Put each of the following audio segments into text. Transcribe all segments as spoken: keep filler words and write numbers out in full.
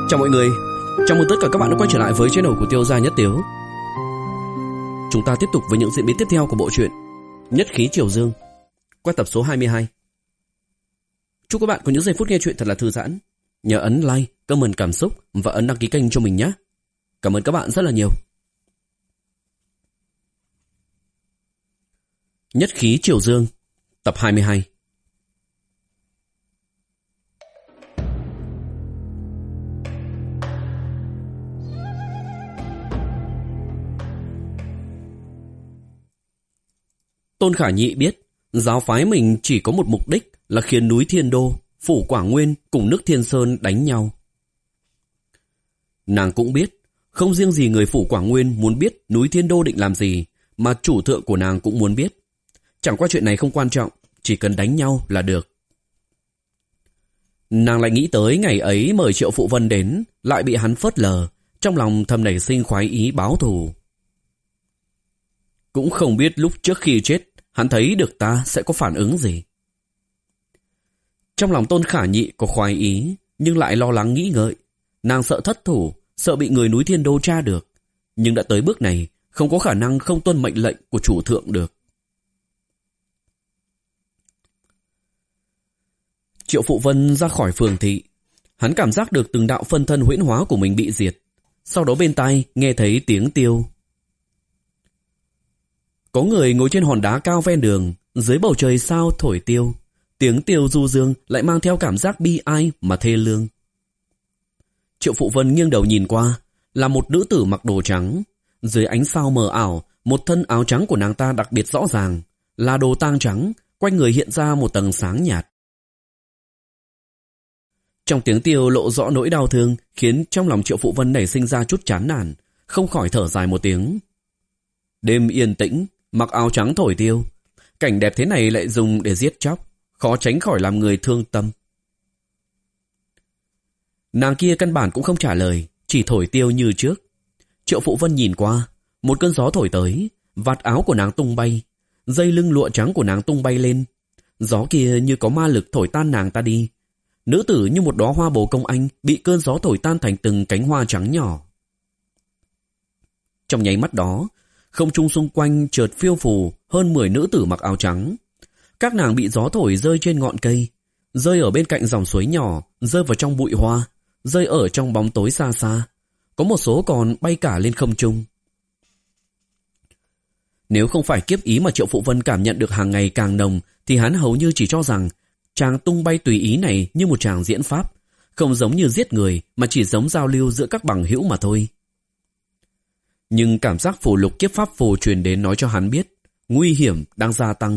Chào mọi người, chào mừng tất cả các bạn đã quay trở lại với channel của Tiêu Gia Nhất Tiếu. Chúng ta tiếp tục với những diễn biến tiếp theo của bộ truyện Nhất Khí Triều Dương qua tập số hai mươi hai. Chúc các bạn có những giây phút nghe chuyện thật là thư giãn. Nhớ ấn like, comment cảm xúc và ấn đăng ký kênh cho mình nhé. Cảm ơn các bạn rất là nhiều. Nhất Khí Triều Dương tập hai mươi hai. Tôn Khả Nhị biết giáo phái mình chỉ có một mục đích là khiến núi Thiên Đô, Phủ Quả Nguyên cùng nước Thiên Sơn đánh nhau. Nàng cũng biết không riêng gì người Phủ Quả Nguyên muốn biết núi Thiên Đô định làm gì, mà chủ thượng của nàng cũng muốn biết. Chẳng qua chuyện này không quan trọng, chỉ cần đánh nhau là được. Nàng lại nghĩ tới ngày ấy mời Triệu Phụ Vân đến, lại bị hắn phớt lờ, trong lòng thầm nảy sinh khoái ý báo thù. Cũng không biết lúc trước khi chết, hắn thấy được ta sẽ có phản ứng gì. Trong lòng Tôn Khả Nhị có khoái ý, nhưng lại lo lắng nghĩ ngợi. Nàng sợ thất thủ, sợ bị người núi Thiên Đô tra được. Nhưng đã tới bước này, không có khả năng không tuân mệnh lệnh của chủ thượng được. Triệu Phụ Vân ra khỏi phường thị. Hắn cảm giác được từng đạo phân thân huyễn hóa của mình bị diệt. Sau đó bên tai nghe thấy tiếng tiêu. Có người ngồi trên hòn đá cao ven đường, dưới bầu trời sao thổi tiêu. Tiếng tiêu du dương lại mang theo cảm giác bi ai mà thê lương. Triệu Phụ Vân nghiêng đầu nhìn qua, là một nữ tử mặc đồ trắng. Dưới ánh sao mờ ảo, một thân áo trắng của nàng ta đặc biệt rõ ràng, là đồ tang trắng, quanh người hiện ra một tầng sáng nhạt. Trong tiếng tiêu lộ rõ nỗi đau thương, khiến trong lòng Triệu Phụ Vân nảy sinh ra chút chán nản, không khỏi thở dài một tiếng. Đêm yên tĩnh, mặc áo trắng thổi tiêu, cảnh đẹp thế này lại dùng để giết chóc, khó tránh khỏi làm người thương tâm. Nàng kia căn bản cũng không trả lời, chỉ thổi tiêu như trước. Triệu Phụ Vân nhìn qua, một cơn gió thổi tới, vạt áo của nàng tung bay, dây lưng lụa trắng của nàng tung bay lên. Gió kia như có ma lực thổi tan nàng ta đi. Nữ tử như một đóa hoa bồ công anh bị cơn gió thổi tan thành từng cánh hoa trắng nhỏ. Trong nháy mắt đó, không trung xung quanh chợt phiêu phù hơn mười nữ tử mặc áo trắng. Các nàng bị gió thổi rơi trên ngọn cây, rơi ở bên cạnh dòng suối nhỏ, rơi vào trong bụi hoa, rơi ở trong bóng tối xa xa. Có một số còn bay cả lên không trung. Nếu không phải kiếp ý mà Triệu Phụ Vân cảm nhận được hàng ngày càng nồng, thì hắn hầu như chỉ cho rằng chàng tung bay tùy ý này như một chàng diễn pháp, không giống như giết người mà chỉ giống giao lưu giữa các bằng hữu mà thôi. Nhưng cảm giác phù lục kiếp pháp phù truyền đến nói cho hắn biết nguy hiểm đang gia tăng.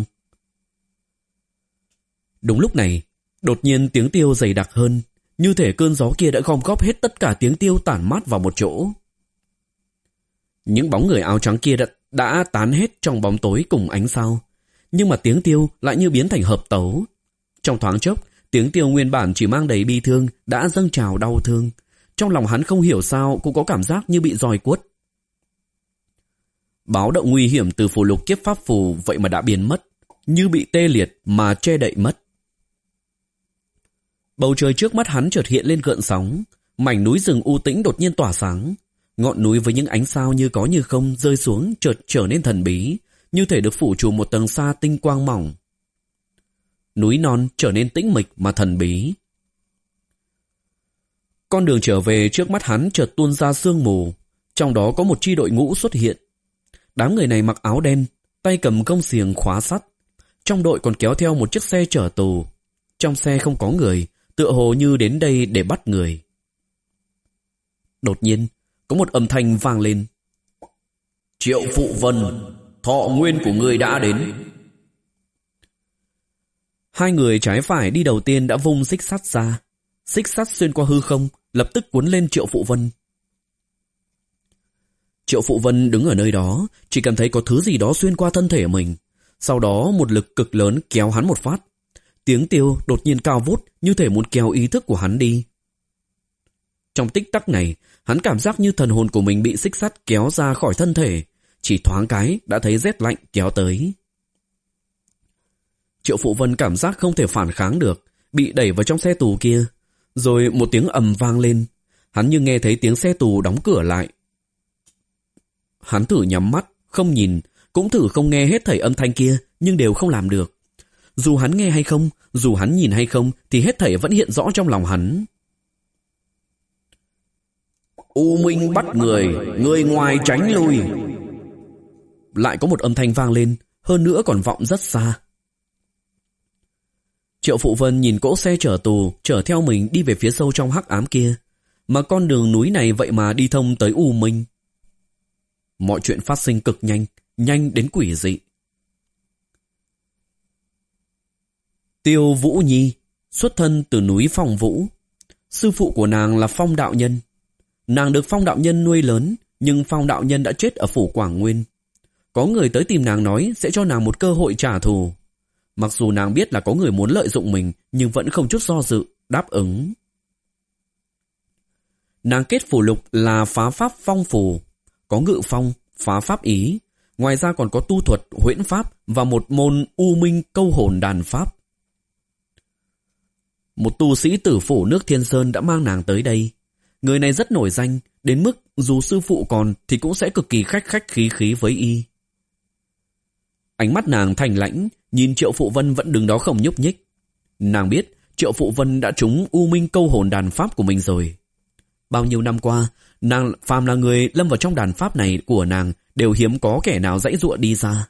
Đúng lúc này, đột nhiên tiếng tiêu dày đặc hơn, như thể cơn gió kia đã gom góp hết tất cả tiếng tiêu tản mát vào một chỗ. Những bóng người áo trắng kia đã, đã tán hết trong bóng tối cùng ánh sao, nhưng mà tiếng tiêu lại như biến thành hợp tấu. Trong thoáng chốc, tiếng tiêu nguyên bản chỉ mang đầy bi thương đã dâng trào đau thương. Trong lòng hắn không hiểu sao cũng có cảm giác như bị roi quất. Báo động nguy hiểm từ phù lục kiếp pháp phù vậy mà đã biến mất, như bị tê liệt mà che đậy mất. Bầu trời trước mắt hắn chợt hiện lên gợn sóng, mảnh núi rừng u tĩnh đột nhiên tỏa sáng. Ngọn núi với những ánh sao như có như không rơi xuống chợt trở nên thần bí, như thể được phủ trùm một tầng sa tinh quang mỏng. Núi non trở nên tĩnh mịch mà thần bí. Con đường trở về trước mắt hắn chợt tuôn ra sương mù, trong đó có một chi đội ngũ xuất hiện. Đám người này mặc áo đen, tay cầm gông xiềng khóa sắt. Trong đội còn kéo theo một chiếc xe chở tù. Trong xe không có người, tựa hồ như đến đây để bắt người. Đột nhiên, có một âm thanh vang lên. Triệu Phụ Vân, thọ nguyên của ngươi đã đến. Hai người trái phải đi đầu tiên đã vung xích sắt ra. Xích sắt xuyên qua hư không, lập tức cuốn lên Triệu Phụ Vân. Triệu Phụ Vân đứng ở nơi đó, chỉ cảm thấy có thứ gì đó xuyên qua thân thể mình. Sau đó một lực cực lớn kéo hắn một phát. Tiếng tiêu đột nhiên cao vút, như thể muốn kéo ý thức của hắn đi. Trong tích tắc này, hắn cảm giác như thần hồn của mình bị xích sắt kéo ra khỏi thân thể. Chỉ thoáng cái đã thấy rét lạnh kéo tới. Triệu Phụ Vân cảm giác không thể phản kháng được, bị đẩy vào trong xe tù kia. Rồi một tiếng ầm vang lên. hắn như nghe thấy tiếng xe tù đóng cửa lại. Hắn thử nhắm mắt, không nhìn, cũng thử không nghe hết thảy âm thanh kia, nhưng đều không làm được. Dù hắn nghe hay không, dù hắn nhìn hay không, thì hết thảy vẫn hiện rõ trong lòng hắn. U Minh bắt người, người ngoài tránh lui. Lại có một âm thanh vang lên, hơn nữa còn vọng rất xa. Triệu Phụ Vân nhìn cỗ xe chở tù chở theo mình đi về phía sâu trong hắc ám kia, mà con đường núi này vậy mà đi thông tới U Minh. Mọi chuyện phát sinh cực nhanh, nhanh đến quỷ dị. Tiêu Vũ Nhi xuất thân từ núi Phong Vũ. Sư phụ của nàng là Phong đạo nhân. Nàng được Phong đạo nhân nuôi lớn, nhưng Phong đạo nhân đã chết ở phủ Quảng Nguyên. Có người tới tìm nàng nói sẽ cho nàng một cơ hội trả thù. Mặc dù nàng biết là có người muốn lợi dụng mình, nhưng vẫn không chút do dự, đáp ứng. Nàng kết phù lục là phá pháp phong phù, có ngự phong, phá pháp ý. Ngoài ra còn có tu thuật, huyễn pháp và một môn u minh câu hồn đàn pháp. Một tu sĩ tử phủ nước Thiên Sơn đã mang nàng tới đây. Người này rất nổi danh, đến mức dù sư phụ còn thì cũng sẽ cực kỳ khách khách khí khí với y. Ánh mắt nàng thành lãnh, nhìn Triệu Phụ Vân vẫn đứng đó không nhúc nhích. Nàng biết Triệu Phụ Vân đã trúng u minh câu hồn đàn pháp của mình rồi. Bao nhiêu năm qua, nàng phàm là người lâm vào trong đàn pháp này của nàng đều hiếm có kẻ nào dãy dụa đi ra.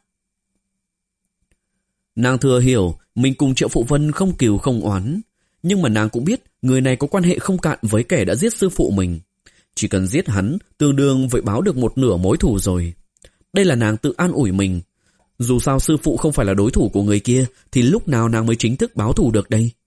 Nàng thừa hiểu mình cùng Triệu Phụ Vân không cừu không oán, nhưng mà nàng cũng biết người này có quan hệ không cạn với kẻ đã giết sư phụ mình. Chỉ cần giết hắn, tương đương với báo được một nửa mối thù rồi. Đây là nàng tự an ủi mình. Dù sao sư phụ không phải là đối thủ của người kia, thì lúc nào nàng mới chính thức báo thù được đây?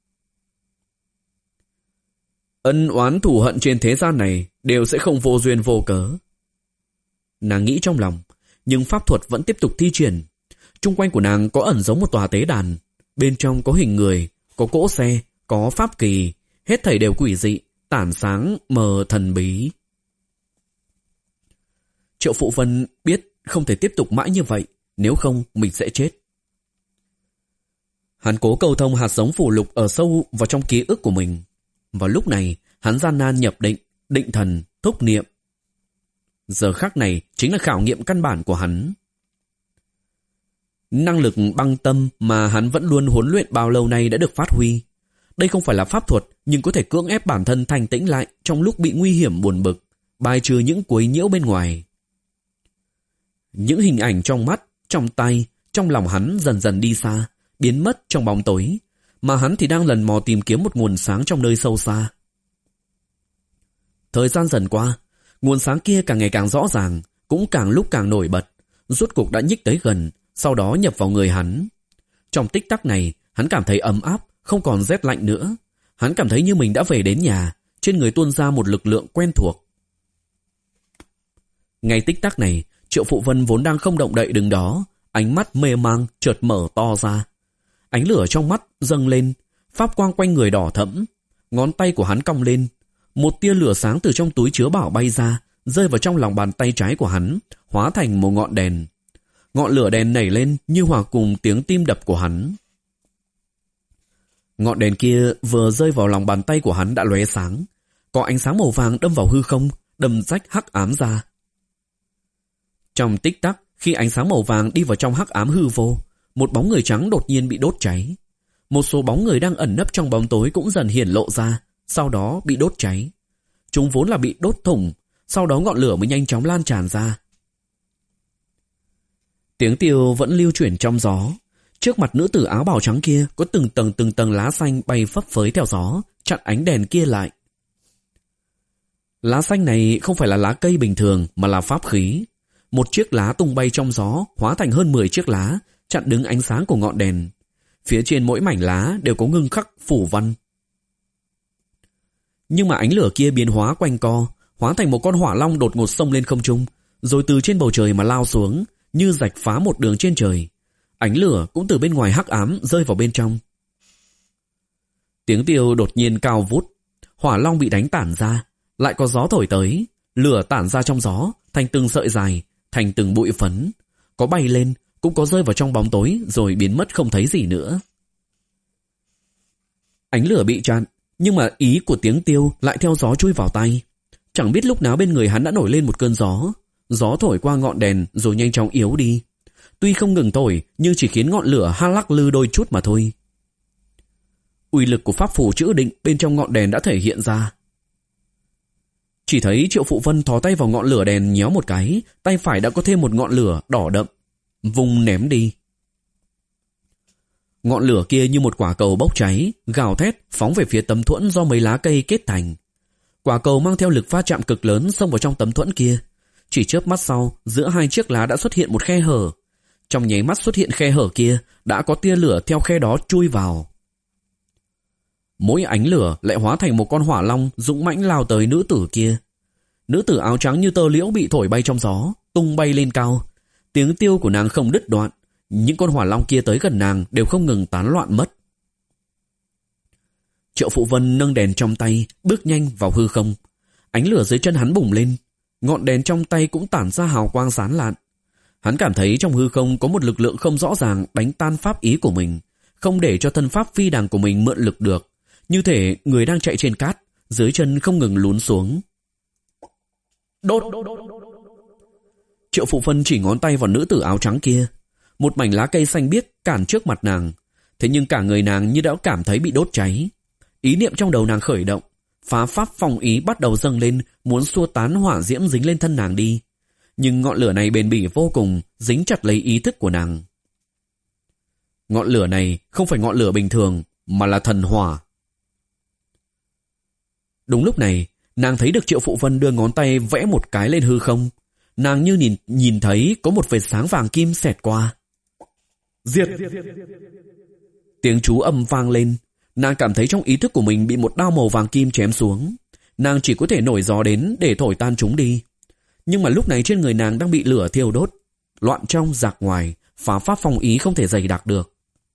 Ân oán thù hận trên thế gian này đều sẽ không vô duyên vô cớ. Nàng nghĩ trong lòng, nhưng pháp thuật vẫn tiếp tục thi triển. Trung quanh của nàng có ẩn giấu một tòa tế đàn. Bên trong có hình người, có cỗ xe, có pháp kỳ, hết thảy đều quỷ dị, tản sáng, mờ thần bí. Triệu Phụ Vân biết không thể tiếp tục mãi như vậy, nếu không mình sẽ chết. Hắn cố cầu thông hạt giống phù lục ở sâu vào trong ký ức của mình. Vào lúc này, hắn gian nan nhập định, định thần, thúc niệm. Giờ khắc này chính là khảo nghiệm căn bản của hắn. Năng lực băng tâm mà hắn vẫn luôn huấn luyện bao lâu nay đã được phát huy. Đây không phải là pháp thuật, nhưng có thể cưỡng ép bản thân thanh tĩnh lại trong lúc bị nguy hiểm buồn bực, bài trừ những quấy nhiễu bên ngoài. Những hình ảnh trong mắt, trong tay, trong lòng hắn dần dần đi xa, biến mất trong bóng tối, mà hắn thì đang lần mò tìm kiếm một nguồn sáng trong nơi sâu xa. Thời gian dần qua, nguồn sáng kia càng ngày càng rõ ràng, cũng càng lúc càng nổi bật, rốt cuộc đã nhích tới gần, sau đó nhập vào người hắn. Trong tích tắc này, hắn cảm thấy ấm áp, không còn rét lạnh nữa. Hắn cảm thấy như mình đã về đến nhà, trên người tuôn ra một lực lượng quen thuộc. Ngay tích tắc này, Triệu Phụ Vân vốn đang không động đậy đứng đó, ánh mắt mê mang chợt mở to ra. Ánh lửa trong mắt dâng lên, pháp quang quanh người đỏ thẫm, ngón tay của hắn cong lên, một tia lửa sáng từ trong túi chứa bảo bay ra, rơi vào trong lòng bàn tay trái của hắn, hóa thành một ngọn đèn. Ngọn lửa đèn nảy lên như hòa cùng tiếng tim đập của hắn. Ngọn đèn kia vừa rơi vào lòng bàn tay của hắn đã lóe sáng, có ánh sáng màu vàng đâm vào hư không, đâm rách hắc ám ra. Trong tích tắc, khi ánh sáng màu vàng đi vào trong hắc ám hư vô, một bóng người trắng đột nhiên bị đốt cháy. Một số bóng người đang ẩn nấp trong bóng tối cũng dần hiển lộ ra, sau đó bị đốt cháy. Chúng vốn là bị đốt thủng, sau đó ngọn lửa mới nhanh chóng lan tràn ra. Tiếng tiêu vẫn lưu chuyển trong gió. Trước mặt nữ tử áo bào trắng kia có từng tầng từng tầng lá xanh bay phấp phới theo gió, chặn ánh đèn kia lại. Lá xanh này không phải là lá cây bình thường mà là pháp khí. Một chiếc lá tung bay trong gió, hóa thành hơn mười chiếc lá, chặn đứng ánh sáng của ngọn đèn. Phía trên mỗi mảnh lá đều có ngưng khắc phủ văn. Nhưng mà ánh lửa kia biến hóa quanh co, hóa thành một con hỏa long đột ngột xông lên không trung, rồi từ trên bầu trời mà lao xuống, như rạch phá một đường trên trời. Ánh lửa cũng từ bên ngoài hắc ám rơi vào bên trong. Tiếng tiêu đột nhiên cao vút, hỏa long bị đánh tản ra, lại có gió thổi tới, lửa tản ra trong gió, thành từng sợi dài, thành từng bụi phấn, có bay lên, cũng có rơi vào trong bóng tối rồi biến mất không thấy gì nữa. Ánh lửa bị chặn, nhưng mà ý của tiếng tiêu lại theo gió chui vào tay. Chẳng biết lúc nào bên người hắn đã nổi lên một cơn gió. Gió thổi qua ngọn đèn rồi nhanh chóng yếu đi. Tuy không ngừng thổi nhưng chỉ khiến ngọn lửa ha lắc lư đôi chút mà thôi. Uy lực của pháp phù chữ định bên trong ngọn đèn đã thể hiện ra. Chỉ thấy Triệu Phụ Vân thò tay vào ngọn lửa đèn nhéo một cái, tay phải đã có thêm một ngọn lửa đỏ đậm, vung ném đi. Ngọn lửa kia như một quả cầu bốc cháy, gào thét phóng về phía tấm thuẫn do mấy lá cây kết thành. Quả cầu mang theo lực va chạm cực lớn xông vào trong tấm thuẫn kia. Chỉ chớp mắt sau, giữa hai chiếc lá đã xuất hiện một khe hở. Trong nháy mắt xuất hiện khe hở kia, đã có tia lửa theo khe đó chui vào. Mỗi ánh lửa lại hóa thành một con hỏa long dũng mãnh lao tới nữ tử kia. Nữ tử áo trắng như tơ liễu bị thổi bay trong gió, tung bay lên cao. Tiếng tiêu của nàng không đứt đoạn. Những con hỏa long kia tới gần nàng đều không ngừng tán loạn mất. Triệu Phụ Vân nâng đèn trong tay, bước nhanh vào hư không. Ánh lửa dưới chân hắn bùng lên, ngọn đèn trong tay cũng tản ra hào quang sáng lạn. Hắn cảm thấy trong hư không có một lực lượng không rõ ràng đánh tan pháp ý của mình, không để cho thân pháp phi đằng của mình mượn lực được. Như thể người đang chạy trên cát, dưới chân không ngừng lún xuống. Đốt! Triệu Phụ Vân chỉ ngón tay vào nữ tử áo trắng kia. Một mảnh lá cây xanh biếc cản trước mặt nàng. Thế nhưng cả người nàng như đã cảm thấy bị đốt cháy. Ý niệm trong đầu nàng khởi động, phá pháp phong ý bắt đầu dâng lên, muốn xua tán hỏa diễm dính lên thân nàng đi. Nhưng ngọn lửa này bền bỉ vô cùng, dính chặt lấy ý thức của nàng. Ngọn lửa này không phải ngọn lửa bình thường, mà là thần hỏa. Đúng lúc này, nàng thấy được Triệu Phụ Vân đưa ngón tay vẽ một cái lên hư không. Nàng như nhìn, nhìn thấy có một vệt sáng vàng kim xẹt qua. Diệt! Tiếng chú âm vang lên. Nàng cảm thấy trong ý thức của mình bị một đao màu vàng kim chém xuống. Nàng chỉ có thể nổi gió đến để thổi tan chúng đi. Nhưng mà lúc này trên người nàng đang bị lửa thiêu đốt. Loạn trong giặc ngoài, phá pháp phong ý không thể dày đặc được.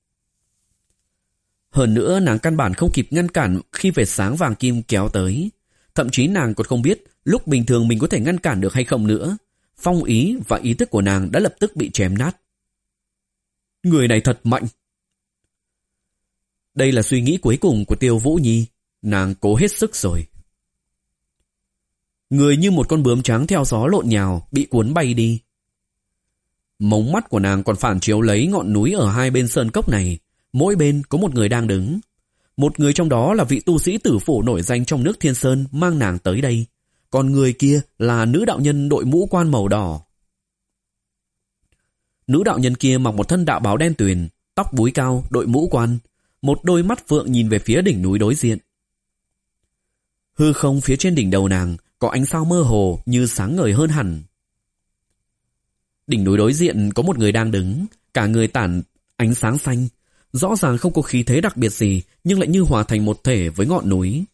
Hơn nữa nàng căn bản không kịp ngăn cản khi vệt sáng vàng kim kéo tới. Thậm chí nàng còn không biết lúc bình thường mình có thể ngăn cản được hay không nữa. Phong ý và ý thức của nàng đã lập tức bị chém nát. Người này thật mạnh. Đây là suy nghĩ cuối cùng của Tiêu Vũ Nhi. Nàng cố hết sức rồi. Người như một con bướm trắng theo gió lộn nhào, bị cuốn bay đi. Mống mắt của nàng còn phản chiếu lấy ngọn núi ở hai bên sơn cốc này. Mỗi bên có một người đang đứng. Một người trong đó là vị tu sĩ tử phủ nổi danh trong nước Thiên Sơn mang nàng tới đây. Còn người kia là nữ đạo nhân đội mũ quan màu đỏ. Nữ đạo nhân kia mặc một thân đạo bào đen tuyền, tóc búi cao, đội mũ quan, một đôi mắt phượng nhìn về phía đỉnh núi đối diện. Hư không phía trên đỉnh đầu nàng có ánh sao mơ hồ như sáng ngời hơn hẳn. Đỉnh núi đối diện có một người đang đứng, cả người tản ánh sáng xanh, rõ ràng không có khí thế đặc biệt gì nhưng lại như hòa thành một thể với ngọn núi.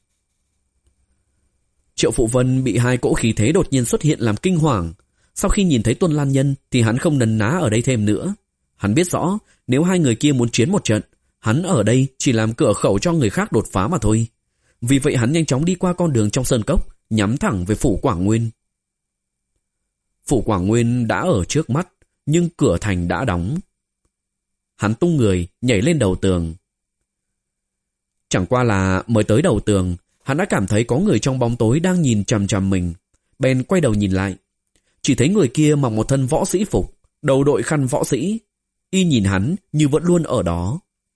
Triệu Phụ Vân bị hai cỗ khí thế đột nhiên xuất hiện làm kinh hoàng. Sau khi nhìn thấy Tuân Lan Nhân thì hắn không nấn ná ở đây thêm nữa. Hắn biết rõ nếu hai người kia muốn chiến một trận, hắn ở đây chỉ làm cửa khẩu cho người khác đột phá mà thôi. Vì vậy hắn nhanh chóng đi qua con đường trong sơn cốc, nhắm thẳng về phủ Quảng Nguyên. Phủ Quảng Nguyên đã ở trước mắt, nhưng cửa thành đã đóng. Hắn tung người, nhảy lên đầu tường. Chẳng qua là mới tới đầu tường, hắn đã cảm thấy có người trong bóng tối đang nhìn chằm chằm mình. Bèn quay đầu nhìn lại. Chỉ thấy người kia mặc một thân võ sĩ phục, đầu đội khăn võ sĩ. Y nhìn hắn như vẫn luôn ở đó.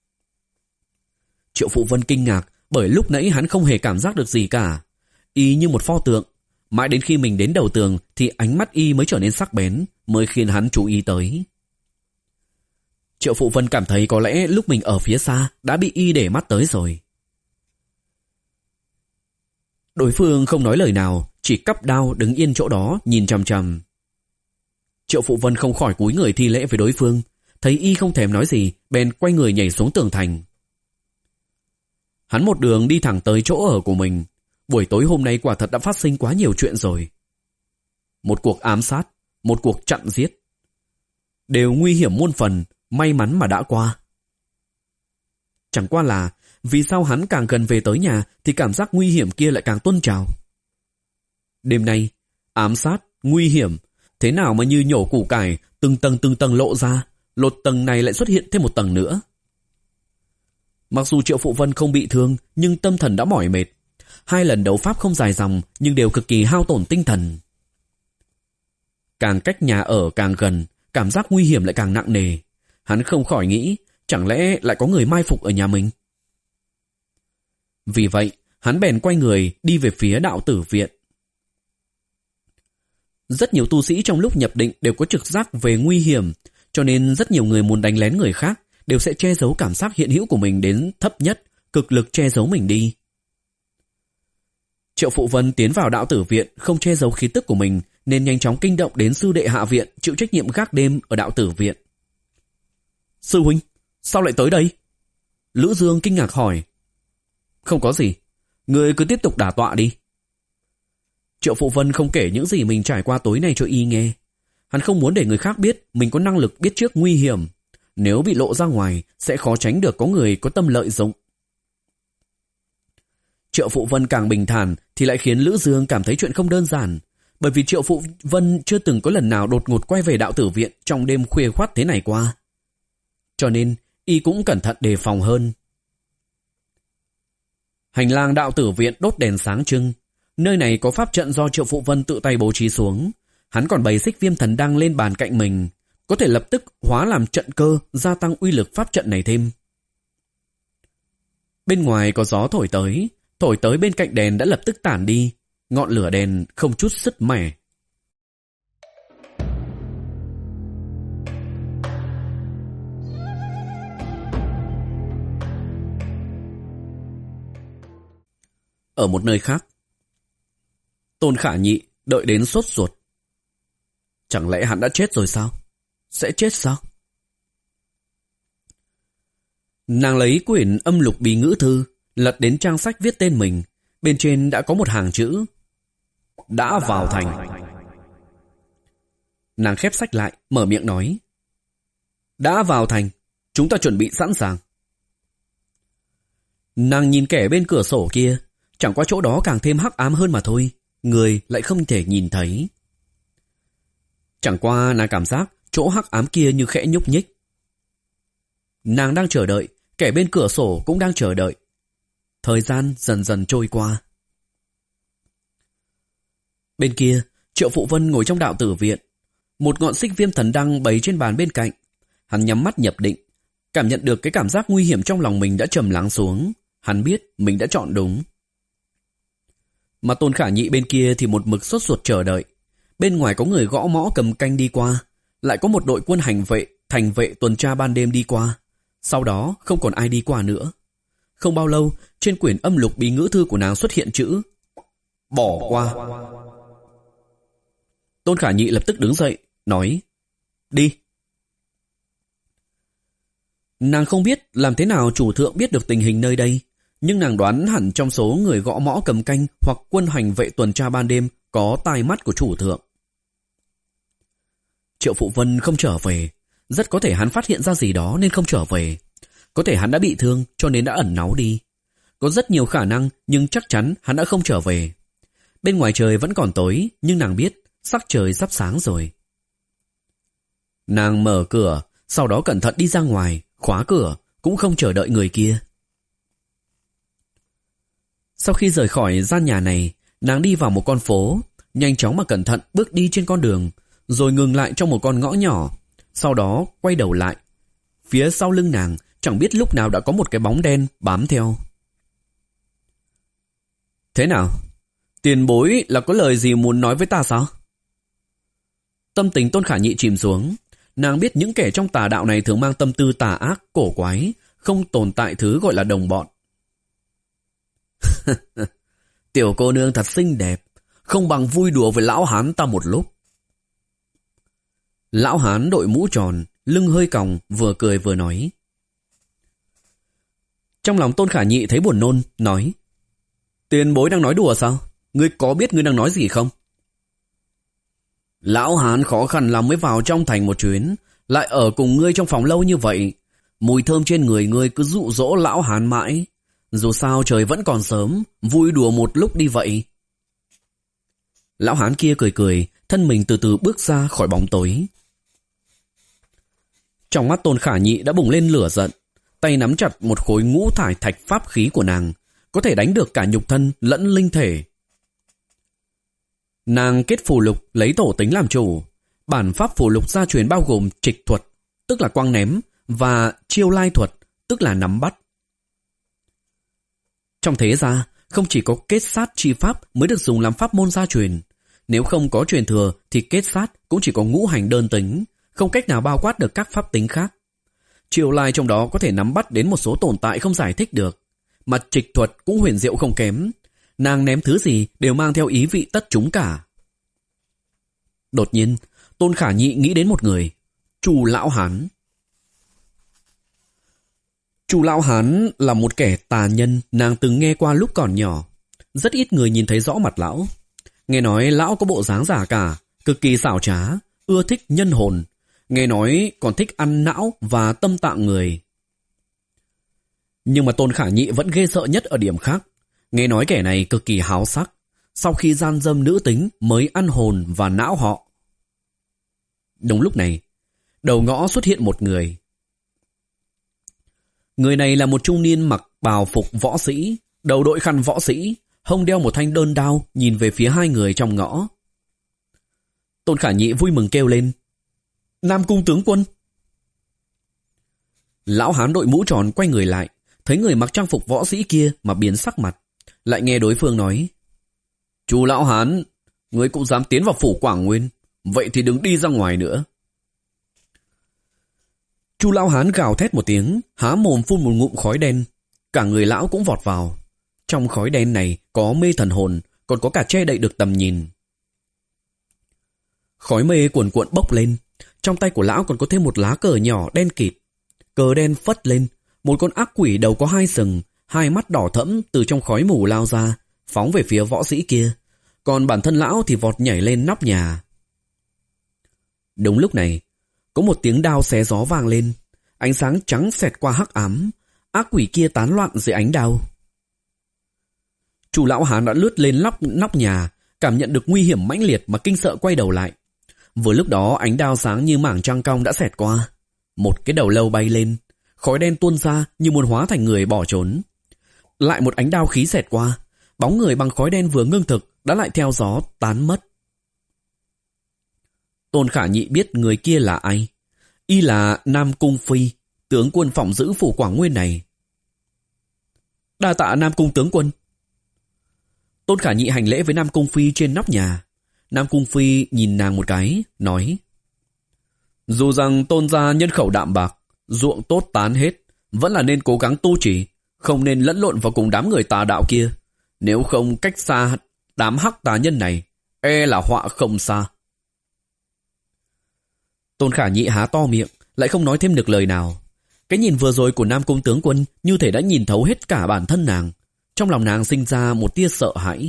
Triệu Phụ Vân kinh ngạc bởi lúc nãy hắn không hề cảm giác được gì cả. Y như một pho tượng. Mãi đến khi mình đến đầu tường thì ánh mắt Y mới trở nên sắc bén, mới khiến hắn chú ý tới. Triệu Phụ Vân cảm thấy có lẽ lúc mình ở phía xa đã bị Y để mắt tới rồi. Đối phương không nói lời nào, chỉ cắp đao đứng yên chỗ đó nhìn chằm chằm. Triệu Phụ Vân không khỏi cúi người thi lễ với đối phương, thấy Y không thèm nói gì, bèn quay người nhảy xuống tường thành. Hắn một đường đi thẳng tới chỗ ở của mình. Buổi tối hôm nay quả thật đã phát sinh quá nhiều chuyện rồi. Một cuộc ám sát, một cuộc chặn giết, đều nguy hiểm muôn phần, may mắn mà đã qua. Chẳng qua là vì sao hắn càng gần về tới nhà thì cảm giác nguy hiểm kia lại càng tuôn trào. Đêm nay, ám sát, nguy hiểm, thế nào mà như nhổ củ cải, từng tầng từng tầng lộ ra, lột tầng này lại xuất hiện thêm một tầng nữa. Mặc dù Triệu Phụ Vân không bị thương, nhưng tâm thần đã mỏi mệt. hai lần đấu pháp không dài dòng nhưng đều cực kỳ hao tổn tinh thần. Càng cách nhà ở càng gần, cảm giác nguy hiểm lại càng nặng nề. Hắn không khỏi nghĩ, chẳng lẽ lại có người mai phục ở nhà mình? Vì vậy, hắn bèn quay người đi về phía đạo tử viện. Rất nhiều tu sĩ trong lúc nhập định đều có trực giác về nguy hiểm, cho nên rất nhiều người muốn đánh lén người khác đều sẽ che giấu cảm giác hiện hữu của mình đến thấp nhất, cực lực che giấu mình đi. Triệu Phụ Vân tiến vào đạo tử viện không che giấu khí tức của mình, nên nhanh chóng kinh động đến sư đệ hạ viện chịu trách nhiệm gác đêm ở đạo tử viện. Sư huynh, sao lại tới đây? Lữ Dương kinh ngạc hỏi. Không có gì, người cứ tiếp tục đả tọa đi. Triệu Phụ Vân không kể những gì mình trải qua tối nay cho y nghe. Hắn không muốn để người khác biết mình có năng lực biết trước nguy hiểm. Nếu bị lộ ra ngoài, sẽ khó tránh được có người có tâm lợi dụng. Triệu Phụ Vân càng bình thản thì lại khiến Lữ Dương cảm thấy chuyện không đơn giản. Bởi vì Triệu Phụ Vân chưa từng có lần nào đột ngột quay về đạo tử viện trong đêm khuya khoắt thế này qua. Cho nên, y cũng cẩn thận đề phòng hơn. Hành lang đạo tử viện đốt đèn sáng trưng. Nơi này có pháp trận do Triệu Phụ Vân tự tay bố trí xuống. Hắn còn bày xích viêm thần đăng lên bàn cạnh mình, có thể lập tức hóa làm trận cơ, gia tăng uy lực pháp trận này thêm. Bên ngoài có gió thổi tới, thổi tới bên cạnh đèn đã lập tức tản đi. Ngọn lửa đèn không chút sứt mẻ. Ở một nơi khác, Tôn Khả Nhị đợi đến sốt ruột. Chẳng lẽ hắn đã chết rồi sao? Sẽ chết sao? Nàng lấy quyển âm lục bí ngữ thư, lật đến trang sách viết tên mình. Bên trên đã có một hàng chữ: đã vào thành. Nàng khép sách lại, mở miệng nói: đã vào thành, chúng ta chuẩn bị sẵn sàng. Nàng nhìn kẻ bên cửa sổ kia, chẳng qua chỗ đó càng thêm hắc ám hơn mà thôi, người lại không thể nhìn thấy. Chẳng qua nàng cảm giác chỗ hắc ám kia như khẽ nhúc nhích. Nàng đang chờ đợi, kẻ bên cửa sổ cũng đang chờ đợi. Thời gian dần dần trôi qua. Bên kia, Triệu Phụ Vân ngồi trong đạo tử viện. Một ngọn xích viêm thần đăng bày trên bàn bên cạnh. Hắn nhắm mắt nhập định, cảm nhận được cái cảm giác nguy hiểm trong lòng mình đã trầm lắng xuống. Hắn biết mình đã chọn đúng. Mà Tôn Khả Nhị bên kia thì một mực sốt ruột chờ đợi. Bên ngoài có người gõ mõ cầm canh đi qua, lại có một đội quân hành vệ, thành vệ tuần tra ban đêm đi qua. Sau đó không còn ai đi qua nữa. Không bao lâu, trên quyển âm lục bí ngữ thư của nàng xuất hiện chữ: bỏ qua. Tôn Khả Nhị lập tức đứng dậy, nói: đi. Nàng không biết làm thế nào chủ thượng biết được tình hình nơi đây, nhưng nàng đoán hẳn trong số người gõ mõ cầm canh hoặc quân hành vệ tuần tra ban đêm có tai mắt của chủ thượng. Triệu Phụ Vân không trở về, rất có thể hắn phát hiện ra gì đó nên không trở về. Có thể hắn đã bị thương cho nên đã ẩn náu đi. Có rất nhiều khả năng, nhưng chắc chắn hắn đã không trở về. Bên ngoài trời vẫn còn tối, nhưng nàng biết sắc trời sắp sáng rồi. Nàng mở cửa, sau đó cẩn thận đi ra ngoài, khóa cửa, cũng không chờ đợi người kia. Sau khi rời khỏi gian nhà này, nàng đi vào một con phố, nhanh chóng mà cẩn thận bước đi trên con đường, rồi ngừng lại trong một con ngõ nhỏ, sau đó quay đầu lại. Phía sau lưng nàng chẳng biết lúc nào đã có một cái bóng đen bám theo. Thế nào? Tiền bối là có lời gì muốn nói với ta sao? Tâm tình Tôn Khả Nhị chìm xuống. Nàng biết những kẻ trong tà đạo này thường mang tâm tư tà ác, cổ quái, không tồn tại thứ gọi là đồng bọn. Tiểu cô nương thật xinh đẹp, không bằng vui đùa với lão hán ta một lúc. Lão hán đội mũ tròn, lưng hơi còng, vừa cười vừa nói. Trong lòng Tôn Khả Nhị thấy buồn nôn, nói: tiền bối đang nói đùa sao? Ngươi có biết ngươi đang nói gì không? Lão hán khó khăn lắm mới vào trong thành một chuyến, lại ở cùng ngươi trong phòng lâu như vậy. Mùi thơm trên người ngươi cứ dụ dỗ lão hán mãi. Dù sao trời vẫn còn sớm, vui đùa một lúc đi vậy. Lão hán kia cười cười, thân mình từ từ bước ra khỏi bóng tối. Trong mắt Tôn Khả Nhị đã bùng lên lửa giận, tay nắm chặt một khối ngũ thải thạch pháp khí của nàng, có thể đánh được cả nhục thân lẫn linh thể. Nàng kết phù lục lấy tổ tính làm chủ. Bản pháp phù lục gia truyền bao gồm trịch thuật, tức là quăng ném, và chiêu lai thuật, tức là nắm bắt. Trong thế gia, không chỉ có kết sát chi pháp mới được dùng làm pháp môn gia truyền. Nếu không có truyền thừa thì kết sát cũng chỉ có ngũ hành đơn tính, không cách nào bao quát được các pháp tính khác. Chiêu lai trong đó có thể nắm bắt đến một số tồn tại không giải thích được. Mà trịch thuật cũng huyền diệu không kém. Nàng ném thứ gì đều mang theo ý vị tất chúng cả. Đột nhiên, Tôn Khả Nhị nghĩ đến một người, Chu Lão Hán. Chu Lão Hán là một kẻ tà nhân nàng từng nghe qua lúc còn nhỏ. Rất ít người nhìn thấy rõ mặt lão. Nghe nói lão có bộ dáng giả cả, cực kỳ xảo trá, ưa thích nhân hồn. Nghe nói còn thích ăn não và tâm tạng người. Nhưng mà Tôn Khả Nhị vẫn ghê sợ nhất ở điểm khác. Nghe nói kẻ này cực kỳ háo sắc, sau khi gian dâm nữ tính mới ăn hồn và não họ. Đúng lúc này, đầu ngõ xuất hiện một người. Người này là một trung niên mặc bào phục võ sĩ, đầu đội khăn võ sĩ, hông đeo một thanh đơn đao, nhìn về phía hai người trong ngõ. Tôn Khả Nhị vui mừng kêu lên: Nam Cung tướng quân! Lão hán đội mũ tròn quay người lại, thấy người mặc trang phục võ sĩ kia mà biến sắc mặt, lại nghe đối phương nói: Chu lão hán, ngươi cũng dám tiến vào phủ Quảng Nguyên, vậy thì đừng đi ra ngoài nữa. Chu lão hán gào thét một tiếng, há mồm phun một ngụm khói đen, cả người lão cũng vọt vào. Trong khói đen này có mê thần hồn, còn có cả che đậy được tầm nhìn. Khói mê cuồn cuộn bốc lên, trong tay của lão còn có thêm một lá cờ nhỏ đen kịt. Cờ đen phất lên, một con ác quỷ đầu có hai sừng, hai mắt đỏ thẫm từ trong khói mù lao ra, phóng về phía võ sĩ kia. Còn bản thân lão thì vọt nhảy lên nóc nhà. Đúng lúc này, có một tiếng đao xé gió vang lên, ánh sáng trắng xẹt qua hắc ám, ác quỷ kia tán loạn dưới ánh đao. Chu lão hán đã lướt lên nóc nóc nhà, cảm nhận được nguy hiểm mãnh liệt mà kinh sợ quay đầu lại. Vừa lúc đó ánh đao sáng như mảng trăng cong đã xẹt qua, một cái đầu lâu bay lên, khói đen tuôn ra như muốn hóa thành người bỏ trốn. Lại một ánh đao khí xẹt qua, bóng người bằng khói đen vừa ngưng thực đã lại theo gió tán mất. Tôn Khả Nhị biết người kia là ai. Y là Nam Cung Phi, tướng quân phỏng giữ phủ Quảng Nguyên này. Đa tạ Nam Cung tướng quân. Tôn Khả Nhị hành lễ với Nam Cung Phi trên nóc nhà. Nam Cung Phi nhìn nàng một cái, nói: Dù rằng Tôn gia nhân khẩu đạm bạc, ruộng tốt tán hết, vẫn là nên cố gắng tu trì, không nên lẫn lộn vào cùng đám người tà đạo kia. Nếu không cách xa đám hắc tà nhân này, e là họa không xa. Tôn Khả Nhị há to miệng, lại không nói thêm được lời nào. Cái nhìn vừa rồi của Nam Cung tướng quân như thể đã nhìn thấu hết cả bản thân nàng. Trong lòng nàng sinh ra một tia sợ hãi.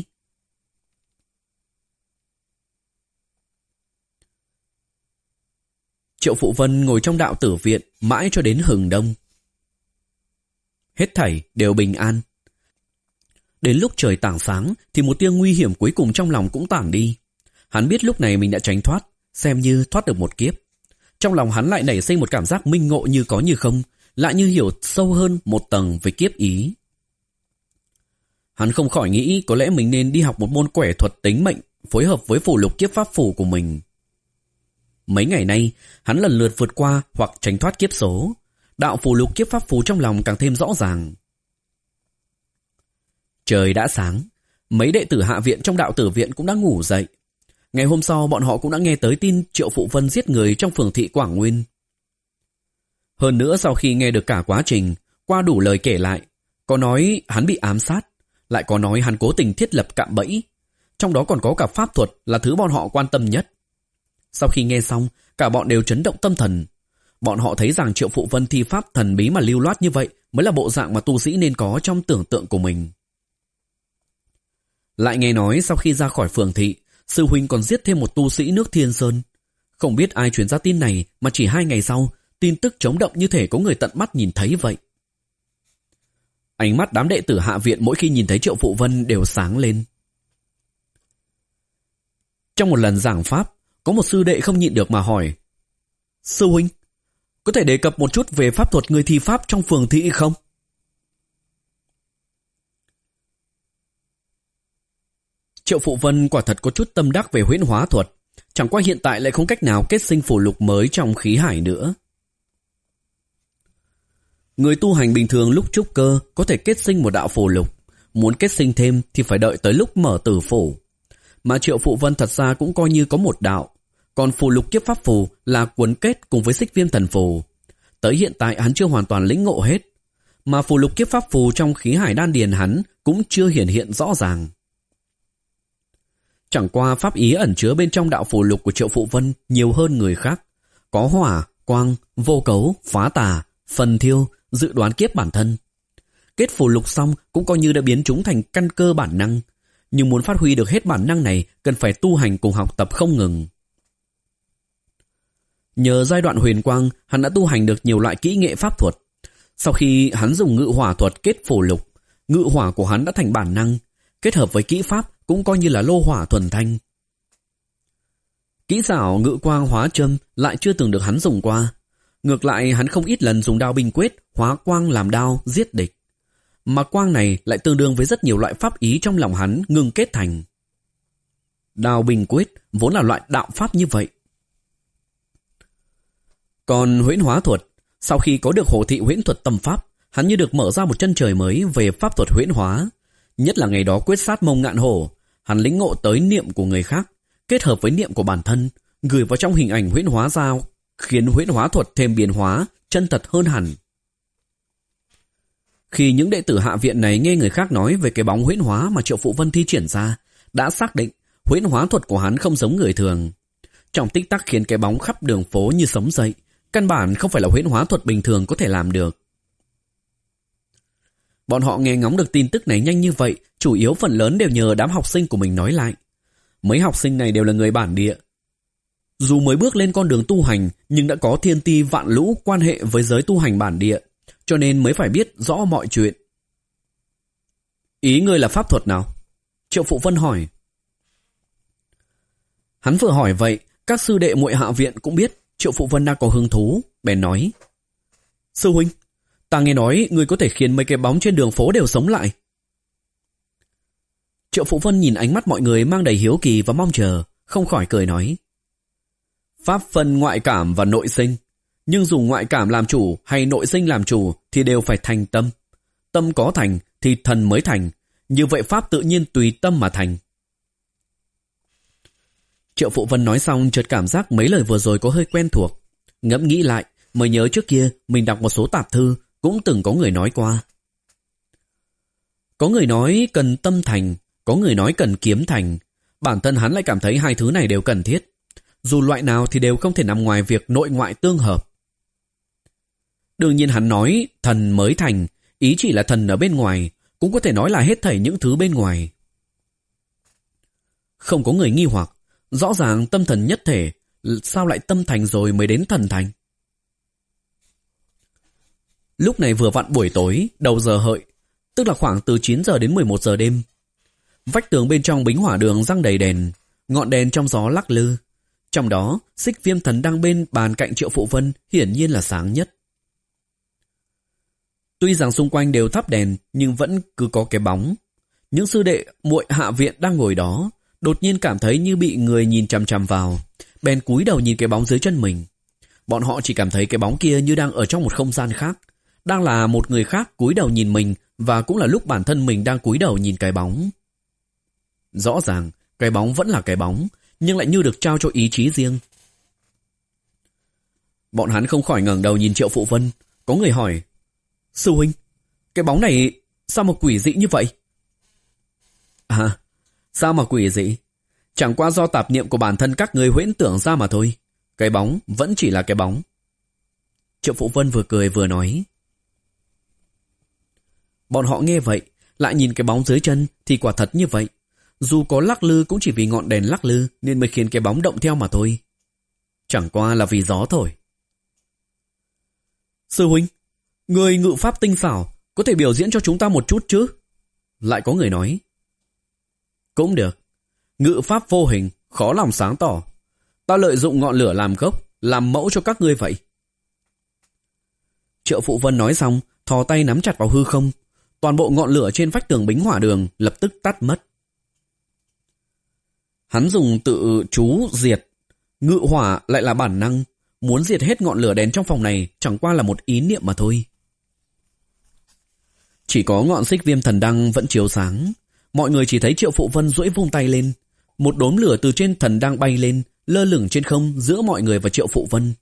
Triệu Phụ Vân ngồi trong đạo tử viện mãi cho đến hừng đông. Hết thảy đều bình an. Đến lúc trời tảng sáng thì một tia nguy hiểm cuối cùng trong lòng cũng tản đi. Hắn biết lúc này mình đã tránh thoát, xem như thoát được một kiếp. Trong lòng hắn lại nảy sinh một cảm giác minh ngộ như có như không, lại như hiểu sâu hơn một tầng về kiếp ý. Hắn không khỏi nghĩ có lẽ mình nên đi học một môn quẻ thuật tính mệnh phối hợp với phù lục kiếp pháp phù của mình. Mấy ngày nay, hắn lần lượt vượt qua hoặc tránh thoát kiếp số. Đạo phù lục kiếp pháp phù trong lòng càng thêm rõ ràng. Trời đã sáng, mấy đệ tử hạ viện trong đạo tử viện cũng đã ngủ dậy. Ngày hôm sau bọn họ cũng đã nghe tới tin Triệu Phụ Vân giết người trong phường thị Quảng Nguyên. Hơn nữa sau khi nghe được cả quá trình, qua đủ lời kể lại, có nói hắn bị ám sát, lại có nói hắn cố tình thiết lập cạm bẫy. Trong đó còn có cả pháp thuật là thứ bọn họ quan tâm nhất. Sau khi nghe xong, cả bọn đều chấn động tâm thần. Bọn họ thấy rằng Triệu Phụ Vân thi pháp thần bí mà lưu loát như vậy mới là bộ dạng mà tu sĩ nên có trong tưởng tượng của mình. Lại nghe nói sau khi ra khỏi phường thị, sư huynh còn giết thêm một tu sĩ nước Thiên Sơn. Không biết ai truyền ra tin này mà chỉ hai ngày sau, tin tức chóng động như thể có người tận mắt nhìn thấy vậy. Ánh mắt đám đệ tử hạ viện mỗi khi nhìn thấy Triệu Phụ Vân đều sáng lên. Trong một lần giảng pháp, có một sư đệ không nhịn được mà hỏi: Sư huynh, có thể đề cập một chút về pháp thuật người thi pháp trong phường thị không? Triệu Phụ Vân quả thật có chút tâm đắc về huyễn hóa thuật, chẳng qua hiện tại lại không cách nào kết sinh phù lục mới trong khí hải nữa. Người tu hành bình thường lúc trúc cơ có thể kết sinh một đạo phù lục, muốn kết sinh thêm thì phải đợi tới lúc mở tử phủ. Mà Triệu Phụ Vân thật ra cũng coi như có một đạo, còn phù lục kiếp pháp phù là cuốn kết cùng với xích viêm thần phù. Tới hiện tại hắn chưa hoàn toàn lĩnh ngộ hết, mà phù lục kiếp pháp phù trong khí hải đan điền hắn cũng chưa hiển hiện rõ ràng. Chẳng qua pháp ý ẩn chứa bên trong đạo phù lục của Triệu Phụ Vân nhiều hơn người khác, có hỏa, quang, vô cấu, phá tà, phần thiêu, dự đoán kiếp bản thân. Kết phù lục xong cũng coi như đã biến chúng thành căn cơ bản năng, nhưng muốn phát huy được hết bản năng này cần phải tu hành cùng học tập không ngừng. Nhờ giai đoạn huyền quang, hắn đã tu hành được nhiều loại kỹ nghệ pháp thuật. Sau khi hắn dùng ngự hỏa thuật kết phù lục, ngự hỏa của hắn đã thành bản năng, kết hợp với kỹ pháp cũng coi như là lô hỏa thuần thanh. Kỹ xảo ngự quang hóa châm lại chưa từng được hắn dùng qua. Ngược lại hắn không ít lần dùng đao binh quyết hóa quang làm đao giết địch. Mà quang này lại tương đương với rất nhiều loại pháp ý trong lòng hắn ngưng kết thành. Đao binh quyết vốn là loại đạo pháp như vậy. Còn huyễn hóa thuật, sau khi có được Hồ Thị huyễn thuật tâm pháp, hắn như được mở ra một chân trời mới về pháp thuật huyễn hóa. Nhất là ngày đó quyết sát Mông Ngạn Hổ, hắn lĩnh ngộ tới niệm của người khác, kết hợp với niệm của bản thân, gửi vào trong hình ảnh huyễn hóa ra, khiến huyễn hóa thuật thêm biến hóa, chân thật hơn hẳn. Khi những đệ tử hạ viện này nghe người khác nói về cái bóng huyễn hóa mà Triệu Phụ Vân thi triển ra, đã xác định huyễn hóa thuật của hắn không giống người thường. Trong tích tắc khiến cái bóng khắp đường phố như sống dậy, căn bản không phải là huyễn hóa thuật bình thường có thể làm được. Bọn họ nghe ngóng được tin tức này nhanh như vậy, chủ yếu phần lớn đều nhờ đám học sinh của mình nói lại. Mấy học sinh này đều là người bản địa. Dù mới bước lên con đường tu hành, nhưng đã có thiên ti vạn lũ quan hệ với giới tu hành bản địa, cho nên mới phải biết rõ mọi chuyện. Ý ngươi là pháp thuật nào? Triệu Phụ Vân hỏi. Hắn vừa hỏi vậy, các sư đệ muội hạ viện cũng biết Triệu Phụ Vân đang có hứng thú, bèn nói: Sư huynh, ta nghe nói ngươi có thể khiến mấy cái bóng trên đường phố đều sống lại. Triệu Phụ Vân nhìn ánh mắt mọi người mang đầy hiếu kỳ và mong chờ, không khỏi cười nói: Pháp phân ngoại cảm và nội sinh, nhưng dùng ngoại cảm làm chủ hay nội sinh làm chủ thì đều phải thành tâm. Tâm có thành thì thần mới thành, như vậy pháp tự nhiên tùy tâm mà thành. Triệu Phụ Vân nói xong chợt cảm giác mấy lời vừa rồi có hơi quen thuộc. Ngẫm nghĩ lại mới nhớ trước kia mình đọc một số tạp thư cũng từng có người nói qua. Có người nói cần tâm thành, có người nói cần kiếm thành. Bản thân hắn lại cảm thấy hai thứ này đều cần thiết. Dù loại nào thì đều không thể nằm ngoài việc nội ngoại tương hợp. Đương nhiên hắn nói thần mới thành, ý chỉ là thần ở bên ngoài, cũng có thể nói là hết thảy những thứ bên ngoài. Không có người nghi hoặc, rõ ràng tâm thần nhất thể, sao lại tâm thành rồi mới đến thần thành? Lúc này vừa vặn buổi tối, đầu giờ hợi, tức là khoảng từ chín giờ đến mười một giờ đêm. Vách tường bên trong Bính Hỏa Đường răng đầy đèn, ngọn đèn trong gió lắc lư. Trong đó, Xích Viêm Thần đang bên bàn cạnh Triệu Phụ Vân hiển nhiên là sáng nhất. Tuy rằng xung quanh đều thắp đèn, nhưng vẫn cứ có cái bóng. Những sư đệ muội hạ viện đang ngồi đó, đột nhiên cảm thấy như bị người nhìn chằm chằm vào, bèn cúi đầu nhìn cái bóng dưới chân mình. Bọn họ chỉ cảm thấy cái bóng kia như đang ở trong một không gian khác, đang là một người khác cúi đầu nhìn mình, và cũng là lúc bản thân mình đang cúi đầu nhìn cái bóng. Rõ ràng, cái bóng vẫn là cái bóng, nhưng lại như được trao cho ý chí riêng. Bọn hắn không khỏi ngẩng đầu nhìn Triệu Phụ Vân. Có người hỏi: Sư huynh, cái bóng này sao mà quỷ dị như vậy? À, sao mà quỷ dị? Chẳng qua do tạp niệm của bản thân các người huyễn tưởng ra mà thôi. Cái bóng vẫn chỉ là cái bóng. Triệu Phụ Vân vừa cười vừa nói. Bọn họ nghe vậy, lại nhìn cái bóng dưới chân thì quả thật như vậy. Dù có lắc lư cũng chỉ vì ngọn đèn lắc lư nên mới khiến cái bóng động theo mà thôi. Chẳng qua là vì gió thổi. Sư huynh, người ngự pháp tinh xảo, có thể biểu diễn cho chúng ta một chút chứ? Lại có người nói. Cũng được. Ngự pháp vô hình, khó lòng sáng tỏ. Ta lợi dụng ngọn lửa làm gốc, làm mẫu cho các ngươi vậy. Triệu Phụ Vân nói xong, thò tay nắm chặt vào hư không. Toàn bộ ngọn lửa trên vách tường Bính Hỏa Đường lập tức tắt mất. Hắn dùng tự chú diệt, ngự hỏa lại là bản năng, muốn diệt hết ngọn lửa đèn trong phòng này chẳng qua là một ý niệm mà thôi. Chỉ có ngọn xích viêm thần đăng vẫn chiếu sáng, mọi người chỉ thấy Triệu Phụ Vân duỗi vung tay lên, một đốm lửa từ trên thần đăng bay lên, lơ lửng trên không giữa mọi người và Triệu Phụ Vân.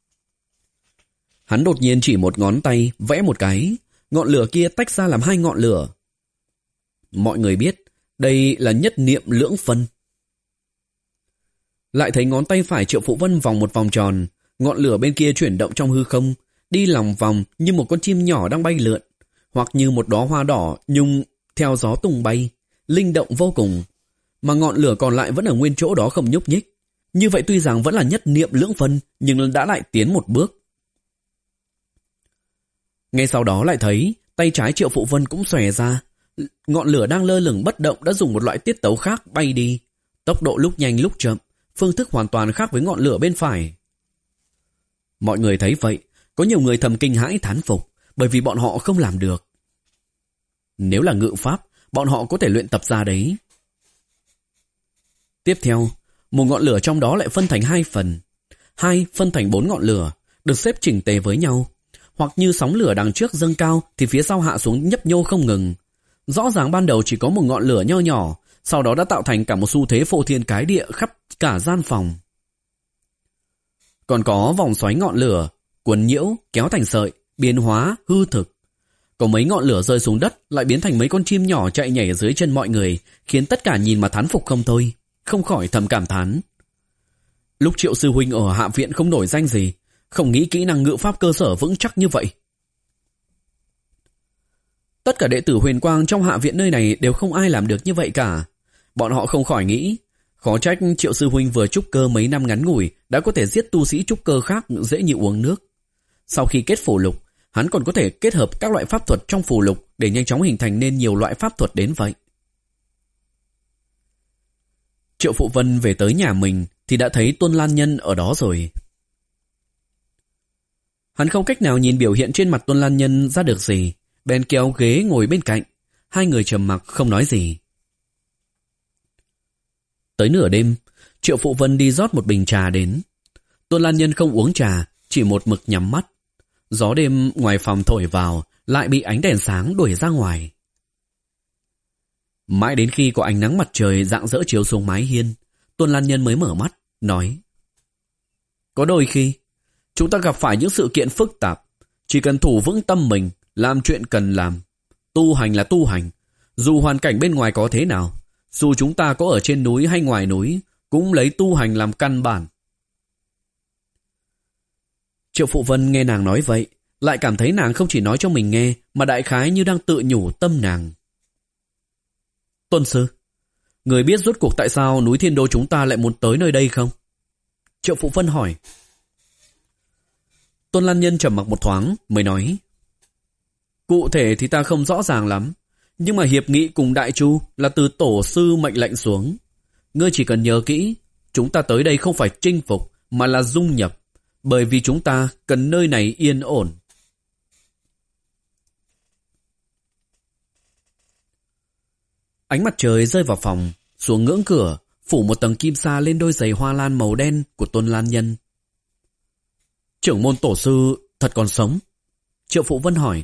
Hắn đột nhiên chỉ một ngón tay, vẽ một cái, ngọn lửa kia tách ra làm hai ngọn lửa. Mọi người biết, đây là nhất niệm lưỡng phân. Lại thấy ngón tay phải Triệu Phụ Vân vòng một vòng tròn, ngọn lửa bên kia chuyển động trong hư không, đi lòng vòng như một con chim nhỏ đang bay lượn, hoặc như một đóa hoa đỏ nhung theo gió tung bay, linh động vô cùng. Mà ngọn lửa còn lại vẫn ở nguyên chỗ đó không nhúc nhích. Như vậy tuy rằng vẫn là nhất niệm lưỡng phân, nhưng đã lại tiến một bước. Ngay sau đó lại thấy tay trái Triệu Phụ Vân cũng xòe ra, ngọn lửa đang lơ lửng bất động đã dùng một loại tiết tấu khác bay đi, tốc độ lúc nhanh lúc chậm, phương thức hoàn toàn khác với ngọn lửa bên phải. Mọi người thấy vậy, có nhiều người thầm kinh hãi thán phục, bởi vì bọn họ không làm được. Nếu là ngự pháp, bọn họ có thể luyện tập ra đấy. Tiếp theo, một ngọn lửa trong đó lại phân thành hai phần. Hai phân thành bốn ngọn lửa, được xếp chỉnh tề với nhau. Hoặc như sóng lửa đằng trước dâng cao thì phía sau hạ xuống nhấp nhô không ngừng. Rõ ràng ban đầu chỉ có một ngọn lửa nho nhỏ, sau đó đã tạo thành cả một xu thế phô thiên cái địa khắp cả gian phòng. Còn có vòng xoáy ngọn lửa, cuốn nhiễu, kéo thành sợi, biến hóa, hư thực. Có mấy ngọn lửa rơi xuống đất lại biến thành mấy con chim nhỏ chạy nhảy dưới chân mọi người, khiến tất cả nhìn mà thán phục không thôi, không khỏi thầm cảm thán. Lúc Triệu sư huynh ở hạ viện không nổi danh gì, không nghĩ kỹ năng ngự pháp cơ sở vững chắc như vậy. Tất cả đệ tử huyền quang trong hạ viện nơi này đều không ai làm được như vậy cả. Bọn họ không khỏi nghĩ, khó trách Triệu sư huynh vừa trúc cơ mấy năm ngắn ngủi đã có thể giết tu sĩ trúc cơ khác dễ như uống nước. Sau khi kết phù lục, hắn còn có thể kết hợp các loại pháp thuật trong phù lục để nhanh chóng hình thành nên nhiều loại pháp thuật đến vậy. Triệu Phụ Vân về tới nhà mình thì đã thấy Tôn Lan Nhân ở đó rồi. Hắn không cách nào nhìn biểu hiện trên mặt Tôn Lan Nhân ra được gì, bèn kéo ghế ngồi bên cạnh. Hai người trầm mặc không nói gì. Tới nửa đêm, Triệu Phụ Vân đi rót một bình trà đến. Tôn Lan Nhân không uống trà, chỉ một mực nhắm mắt. Gió đêm ngoài phòng thổi vào, lại bị ánh đèn sáng đuổi ra ngoài. Mãi đến khi có ánh nắng mặt trời rạng rỡ chiếu xuống mái hiên, Tôn Lan Nhân mới mở mắt, nói: có đôi khi, chúng ta gặp phải những sự kiện phức tạp, chỉ cần thủ vững tâm mình, làm chuyện cần làm. Tu hành là tu hành, dù hoàn cảnh bên ngoài có thế nào, dù chúng ta có ở trên núi hay ngoài núi, cũng lấy tu hành làm căn bản. Triệu Phụ Vân nghe nàng nói vậy, lại cảm thấy nàng không chỉ nói cho mình nghe, mà đại khái như đang tự nhủ tâm nàng. Tôn sư, người biết rốt cuộc tại sao núi Thiên Đô chúng ta lại muốn tới nơi đây không? Triệu Phụ Vân hỏi. Tôn Lan Nhân trầm mặc một thoáng mới nói: cụ thể thì ta không rõ ràng lắm, nhưng mà hiệp nghị cùng Đại Chu là từ tổ sư mệnh lệnh xuống. Ngươi chỉ cần nhớ kỹ, chúng ta tới đây không phải chinh phục mà là dung nhập, bởi vì chúng ta cần nơi này yên ổn. Ánh mặt trời rơi vào phòng, xuống ngưỡng cửa, phủ một tầng kim sa lên đôi giày hoa lan màu đen của Tôn Lan Nhân. Trưởng môn tổ sư thật còn sống? Triệu Phụ Vân hỏi.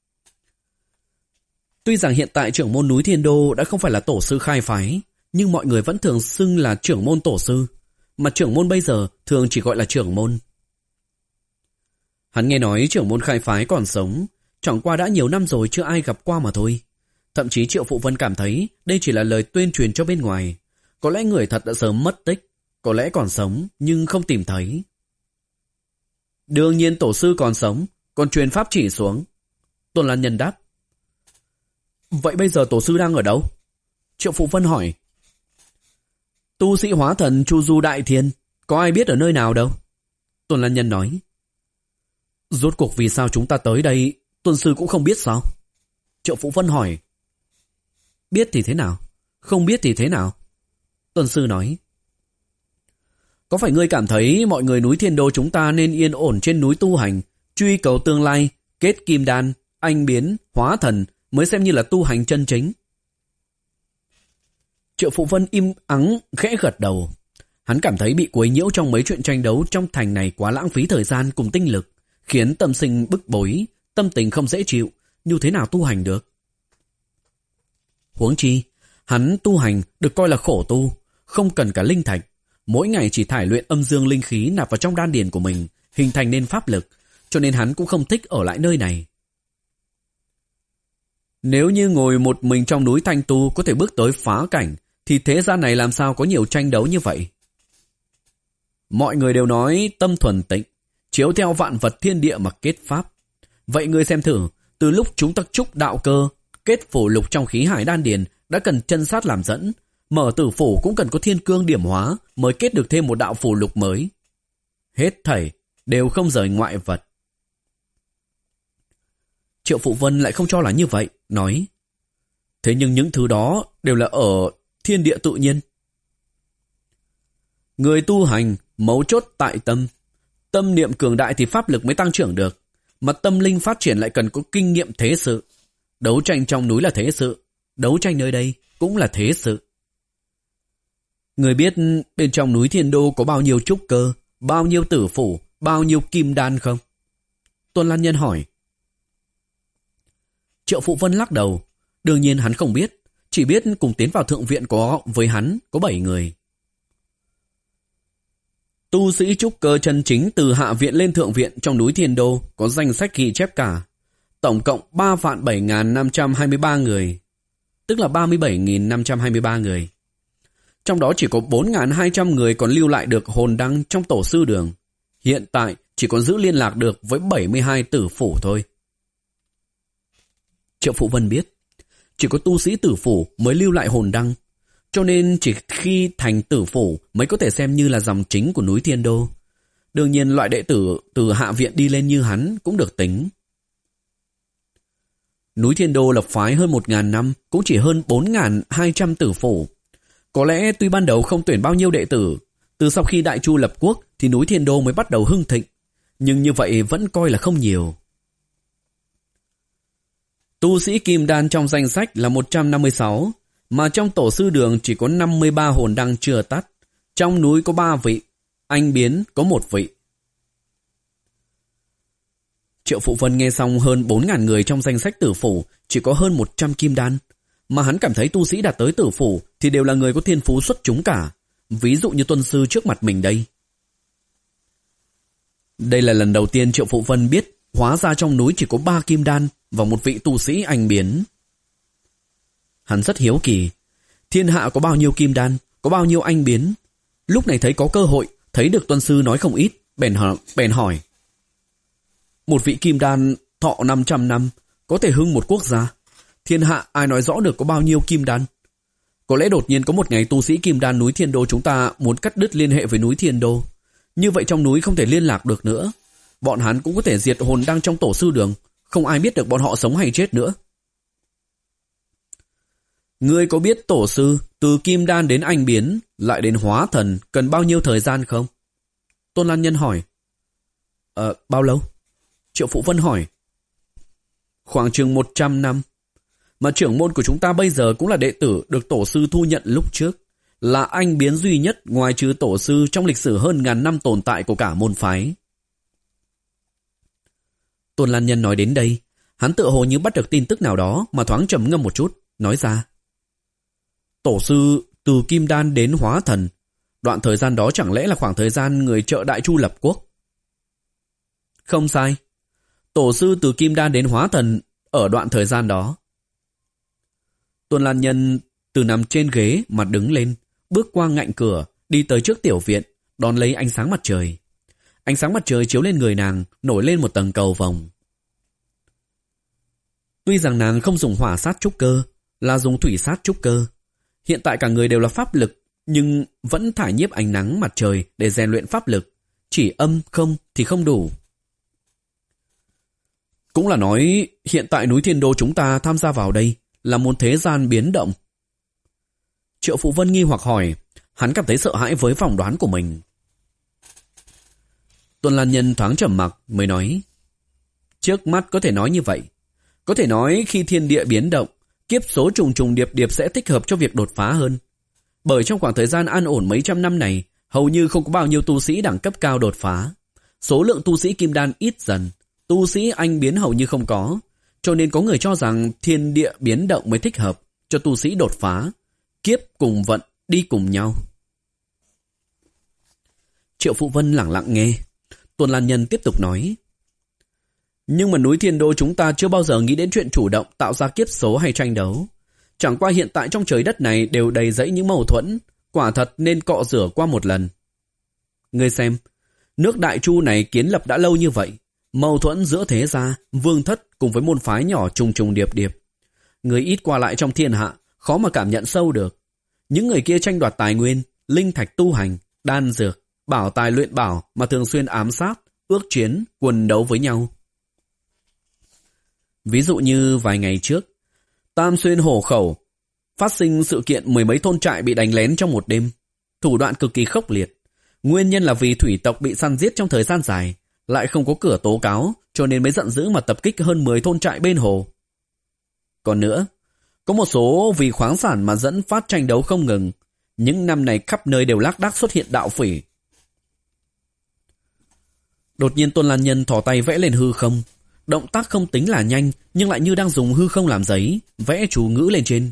Tuy rằng hiện tại trưởng môn núi Thiên Đô đã không phải là tổ sư khai phái, nhưng mọi người vẫn thường xưng là trưởng môn tổ sư, mà trưởng môn bây giờ thường chỉ gọi là trưởng môn. Hắn nghe nói trưởng môn khai phái còn sống, chẳng qua đã nhiều năm rồi chưa ai gặp qua mà thôi. Thậm chí Triệu Phụ Vân cảm thấy đây chỉ là lời tuyên truyền cho bên ngoài. Có lẽ người thật đã sớm mất tích, có lẽ còn sống nhưng không tìm thấy. Đương nhiên tổ sư còn sống, còn truyền pháp chỉ xuống. Tôn Lan Nhân đáp. Vậy bây giờ tổ sư đang ở đâu? Triệu Phụ Vân hỏi. Tu sĩ hóa thần Chu Du Đại Thiên, có ai biết ở nơi nào đâu? Tôn Lan Nhân nói. Rốt cuộc vì sao chúng ta tới đây, Tôn sư cũng không biết sao? Triệu Phụ Vân hỏi. Biết thì thế nào, không biết thì thế nào? Tôn sư nói. Có phải ngươi cảm thấy mọi người núi Thiên Đô chúng ta nên yên ổn trên núi tu hành, truy cầu tương lai, kết kim đan, anh biến, hóa thần mới xem như là tu hành chân chính? Triệu Phụ Vân im ắng khẽ gật đầu. Hắn cảm thấy bị quấy nhiễu trong mấy chuyện tranh đấu trong thành này quá lãng phí thời gian cùng tinh lực, khiến tâm sinh bức bối, tâm tình không dễ chịu, như thế nào tu hành được. Huống chi, hắn tu hành được coi là khổ tu, không cần cả linh thạch, mỗi ngày chỉ thải luyện âm dương linh khí nạp vào trong đan điền của mình, hình thành nên pháp lực, cho nên hắn cũng không thích ở lại nơi này. Nếu như ngồi một mình trong núi thanh tu có thể bước tới phá cảnh, thì thế gian này làm sao có nhiều tranh đấu như vậy? Mọi người đều nói tâm thuần tịnh, chiếu theo vạn vật thiên địa mà kết pháp. Vậy ngươi xem thử, từ lúc chúng ta trúc đạo cơ, kết phổ lục trong khí hải đan điền đã cần chân sát làm dẫn, mở tử phủ cũng cần có thiên cương điểm hóa mới kết được thêm một đạo phù lục mới. Hết thảy đều không rời ngoại vật. Triệu Phụ Vân lại không cho là như vậy, nói: thế nhưng những thứ đó đều là ở thiên địa tự nhiên. Người tu hành mấu chốt tại tâm. Tâm niệm cường đại thì pháp lực mới tăng trưởng được, mà tâm linh phát triển lại cần có kinh nghiệm thế sự. Đấu tranh trong núi là thế sự, đấu tranh nơi đây cũng là thế sự. Người biết bên trong núi Thiên Đô có bao nhiêu trúc cơ, bao nhiêu tử phủ, bao nhiêu kim đan không? Tôn Lan Nhân hỏi. Triệu Phụ Vân lắc đầu. Đương nhiên hắn không biết, chỉ biết cùng tiến vào thượng viện có với hắn có bảy người. Tu sĩ trúc cơ chân chính từ hạ viện lên thượng viện trong núi Thiên Đô có danh sách ghi chép cả. Tổng cộng ba vạn bảy nghìn năm trăm hai mươi ba người, tức là ba mươi bảy nghìn năm trăm hai mươi ba người. Trong đó chỉ có bốn nghìn hai trăm người còn lưu lại được hồn đăng trong tổ sư đường. Hiện tại chỉ còn giữ liên lạc được với bảy mươi hai tử phủ thôi. Triệu Phụ Vân biết, chỉ có tu sĩ tử phủ mới lưu lại hồn đăng, cho nên chỉ khi thành tử phủ mới có thể xem như là dòng chính của núi Thiên Đô. Đương nhiên loại đệ tử từ hạ viện đi lên như hắn cũng được tính. Núi Thiên Đô lập phái hơn một nghìn năm, cũng chỉ hơn bốn nghìn hai trăm tử phủ. Có lẽ tuy ban đầu không tuyển bao nhiêu đệ tử, từ sau khi Đại Chu lập quốc thì núi Thiên Đô mới bắt đầu hưng thịnh, nhưng như vậy vẫn coi là không nhiều. Tu sĩ kim đan trong danh sách là một trăm năm mươi sáu, mà trong tổ sư đường chỉ có năm mươi ba hồn đăng chưa tắt. Trong núi có ba vị, anh biến có một vị. Triệu Phụ Vân nghe xong hơn bốn nghìn người trong danh sách tử phủ chỉ có hơn một trăm kim đan, mà hắn cảm thấy tu sĩ đạt tới tử phủ thì đều là người có thiên phú xuất chúng cả, ví dụ như tuân sư trước mặt mình đây. Đây là lần đầu tiên Triệu Phụ Vân biết hóa ra trong núi chỉ có ba kim đan và một vị tu sĩ anh biến. Hắn rất hiếu kỳ, thiên hạ có bao nhiêu kim đan, có bao nhiêu anh biến. Lúc này thấy có cơ hội, thấy được tuân sư nói không ít, bèn hỏi, bèn hỏi. Một vị kim đan thọ năm trăm năm, có thể hưng một quốc gia. Thiên hạ ai nói rõ được có bao nhiêu kim đan? Có lẽ đột nhiên có một ngày tu sĩ kim đan núi Thiên Đô chúng ta muốn cắt đứt liên hệ với núi Thiên Đô. Như vậy trong núi không thể liên lạc được nữa. Bọn hắn cũng có thể diệt hồn đăng trong tổ sư đường, không ai biết được bọn họ sống hay chết nữa. Ngươi có biết tổ sư từ kim đan đến anh biến lại đến hóa thần cần bao nhiêu thời gian không? Tôn Lan Nhân hỏi. Ờ, bao lâu? Triệu Phụ Vân hỏi. Khoảng chừng một trăm năm. Mà trưởng môn của chúng ta bây giờ cũng là đệ tử được tổ sư thu nhận lúc trước, là anh biến duy nhất ngoài trừ tổ sư trong lịch sử hơn ngàn năm tồn tại của cả môn phái. Tôn Lan Nhân nói đến đây, hắn tựa hồ như bắt được tin tức nào đó mà thoáng trầm ngâm một chút, nói ra. Tổ sư từ kim đan đến hóa thần, đoạn thời gian đó chẳng lẽ là khoảng thời gian người trợ Đại Chu lập quốc? Không sai. Tổ sư từ kim đan đến hóa thần ở đoạn thời gian đó. Tôn Lan Nhân từ nằm trên ghế mà đứng lên, bước qua ngạnh cửa, đi tới trước tiểu viện, đón lấy ánh sáng mặt trời. Ánh sáng mặt trời chiếu lên người nàng, nổi lên một tầng cầu vồng. Tuy rằng nàng không dùng hỏa sát trúc cơ, là dùng thủy sát trúc cơ. Hiện tại cả người đều là pháp lực, nhưng vẫn thải nhiếp ánh nắng mặt trời để rèn luyện pháp lực. Chỉ âm không thì không đủ. Cũng là nói hiện tại núi Thiên Đô chúng ta tham gia vào đây là một thế gian biến động. Triệu Phụ Vân nghi hoặc hỏi, hắn cảm thấy sợ hãi với phỏng đoán của mình. Tôn Lan Nhân thoáng trầm mặc mới nói, trước mắt có thể nói như vậy. Có thể nói khi thiên địa biến động, kiếp số trùng trùng điệp điệp sẽ thích hợp cho việc đột phá hơn. Bởi trong khoảng thời gian an ổn mấy trăm năm này, hầu như không có bao nhiêu tu sĩ đẳng cấp cao đột phá. Số lượng tu sĩ kim đan ít dần, tu sĩ anh biến hầu như không có, cho nên có người cho rằng thiên địa biến động mới thích hợp cho tu sĩ đột phá, kiếp cùng vận đi cùng nhau. Triệu Phụ Vân lặng lặng nghe. Tuần Lan Nhân tiếp tục nói. Nhưng mà núi Thiên Đô chúng ta chưa bao giờ nghĩ đến chuyện chủ động tạo ra kiếp số hay tranh đấu. Chẳng qua hiện tại trong trời đất này đều đầy rẫy những mâu thuẫn, quả thật nên cọ rửa qua một lần. Ngươi xem, nước Đại Chu này kiến lập đã lâu như vậy, mâu thuẫn giữa thế gia, vương thất cùng với môn phái nhỏ trùng trùng điệp điệp. Người ít qua lại trong thiên hạ, khó mà cảm nhận sâu được. Những người kia tranh đoạt tài nguyên, linh thạch tu hành, đan dược, bảo tài luyện bảo mà thường xuyên ám sát, ước chiến, quần đấu với nhau. Ví dụ như vài ngày trước, Tam Xuyên Hổ Khẩu phát sinh sự kiện mười mấy thôn trại bị đánh lén trong một đêm. Thủ đoạn cực kỳ khốc liệt. Nguyên nhân là vì thủy tộc bị săn giết trong thời gian dài, lại không có cửa tố cáo, cho nên mới giận dữ mà tập kích hơn mười thôn trại bên hồ. Còn nữa, có một số vì khoáng sản mà dẫn phát tranh đấu không ngừng. Những năm này khắp nơi đều lác đác xuất hiện đạo phỉ. Đột nhiên Tôn Lan Nhân thò tay vẽ lên hư không. Động tác không tính là nhanh, nhưng lại như đang dùng hư không làm giấy, vẽ chú ngữ lên trên.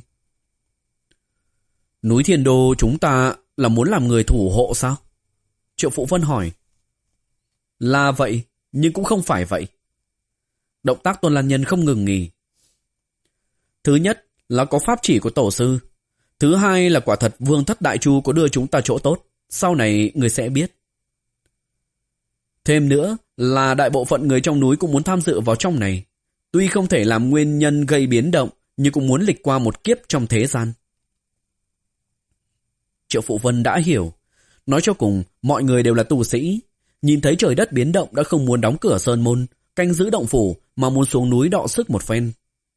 Núi Thiên Đô chúng ta là muốn làm người thủ hộ sao? Triệu Phụ Vân hỏi. Là vậy, nhưng cũng không phải vậy. Động tác Tôn Lan Nhân không ngừng nghỉ. Thứ nhất là có pháp chỉ của tổ sư. Thứ hai là quả thật Vương thất Đại Chu có đưa chúng ta chỗ tốt. Sau này người sẽ biết. Thêm nữa là đại bộ phận người trong núi cũng muốn tham dự vào trong này. Tuy không thể làm nguyên nhân gây biến động, nhưng cũng muốn lịch qua một kiếp trong thế gian. Triệu Phụ Vân đã hiểu. Nói cho cùng, mọi người đều là tu sĩ. Nhìn thấy trời đất biến động đã không muốn đóng cửa sơn môn, canh giữ động phủ mà muốn xuống núi đọ sức một phen.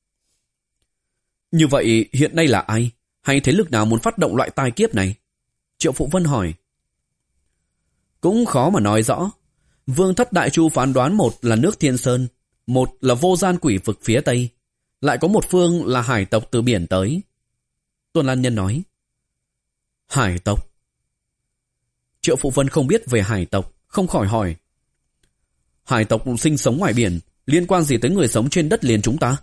Như vậy hiện nay là ai? Hay thế lực nào muốn phát động loại tai kiếp này? Triệu Phụ Vân hỏi. Cũng khó mà nói rõ. Vương thất Đại Chu phán đoán một là nước Thiên Sơn, một là vô gian quỷ vực phía Tây, lại có một phương là hải tộc từ biển tới. Tuần Lan Nhân nói. Hải tộc? Triệu Phụ Vân không biết về hải tộc, không khỏi hỏi. Hải tộc sinh sống ngoài biển, liên quan gì tới người sống trên đất liền chúng ta?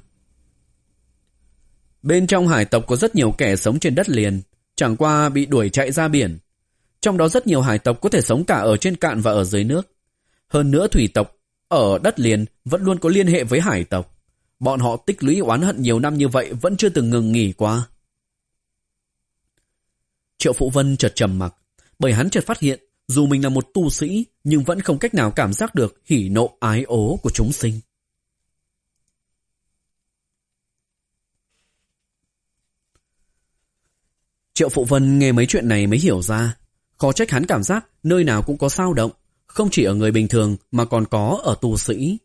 Bên trong hải tộc có rất nhiều kẻ sống trên đất liền, chẳng qua bị đuổi chạy ra biển. Trong đó rất nhiều hải tộc có thể sống cả ở trên cạn và ở dưới nước. Hơn nữa thủy tộc ở đất liền vẫn luôn có liên hệ với hải tộc. Bọn họ tích lũy oán hận nhiều năm như vậy vẫn chưa từng ngừng nghỉ qua. Triệu Phụ Vân chợt trầm mặc, bởi hắn chợt phát hiện dù mình là một tu sĩ nhưng vẫn không cách nào cảm giác được hỉ nộ ái ố của chúng sinh. Triệu Phụ Vân nghe mấy chuyện này mới hiểu ra, khó trách hắn cảm giác nơi nào cũng có dao động, không chỉ ở người bình thường mà còn có ở tu sĩ.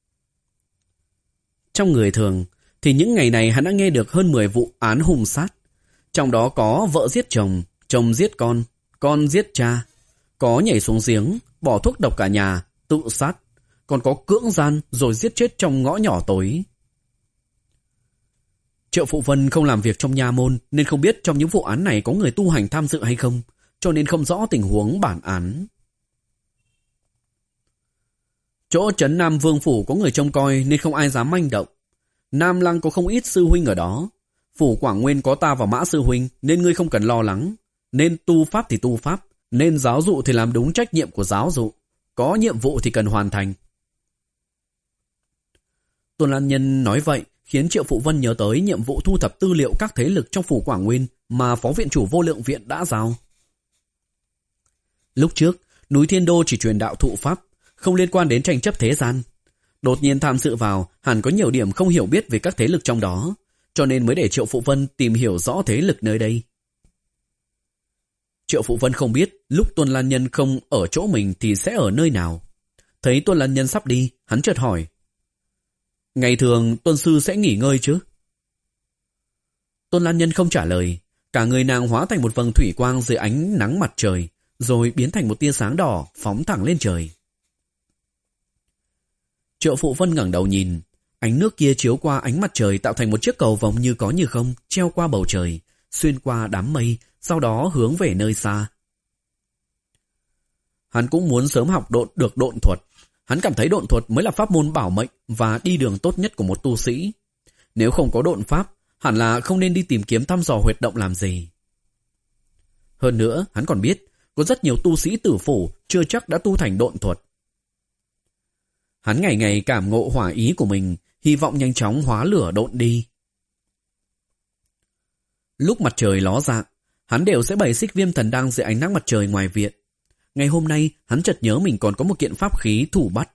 Trong người thường thì những ngày này hắn đã nghe được hơn mười vụ án hung sát. Trong đó có vợ giết chồng, chồng giết con, con giết cha, có nhảy xuống giếng, bỏ thuốc độc cả nhà, tự sát, còn có cưỡng gian rồi giết chết trong ngõ nhỏ tối. Triệu Phụ Vân không làm việc trong nha môn nên không biết trong những vụ án này có người tu hành tham dự hay không, cho nên không rõ tình huống bản án. Chỗ trấn Nam Vương Phủ có người trông coi nên không ai dám manh động. Nam Lăng có không ít sư huynh ở đó. Phủ Quảng Nguyên có ta và Mã sư huynh nên ngươi không cần lo lắng. Nên tu pháp thì tu pháp, nên giáo dụ thì làm đúng trách nhiệm của giáo dụ. Có nhiệm vụ thì cần hoàn thành. Tuần Lan Nhân nói vậy khiến Triệu Phụ Vân nhớ tới nhiệm vụ thu thập tư liệu các thế lực trong Phủ Quảng Nguyên mà Phó Viện Chủ Vô Lượng Viện đã giao. Lúc trước, núi Thiên Đô chỉ truyền đạo thụ pháp, không liên quan đến tranh chấp thế gian. Đột nhiên tham dự vào, hẳn có nhiều điểm không hiểu biết về các thế lực trong đó, cho nên mới để Triệu Phụ Vân tìm hiểu rõ thế lực nơi đây. Triệu Phụ Vân không biết lúc Tuần Lan Nhân không ở chỗ mình thì sẽ ở nơi nào. Thấy Tuần Lan Nhân sắp đi, hắn chợt hỏi. Ngày thường Tuần Sư sẽ nghỉ ngơi chứ? Tuần Lan Nhân không trả lời. Cả người nàng hóa thành một vầng thủy quang dưới ánh nắng mặt trời, rồi biến thành một tia sáng đỏ phóng thẳng lên trời. Triệu Phụ Vân ngẩng đầu nhìn, ánh nước kia chiếu qua ánh mặt trời tạo thành một chiếc cầu vồng như có như không, treo qua bầu trời, xuyên qua đám mây, sau đó hướng về nơi xa. Hắn cũng muốn sớm học độn được độn thuật. Hắn cảm thấy độn thuật mới là pháp môn bảo mệnh và đi đường tốt nhất của một tu sĩ. Nếu không có độn pháp, hẳn là không nên đi tìm kiếm thăm dò huyệt động làm gì. Hơn nữa, hắn còn biết, có rất nhiều tu sĩ tử phủ chưa chắc đã tu thành độn thuật. Hắn ngày ngày cảm ngộ hỏa ý của mình, hy vọng nhanh chóng hóa lửa độn đi. Lúc mặt trời ló dạng, hắn đều sẽ bày xích viêm thần đăng dưới ánh nắng mặt trời ngoài viện. Ngày hôm nay, hắn chợt nhớ mình còn có một kiện pháp khí thủ bắt.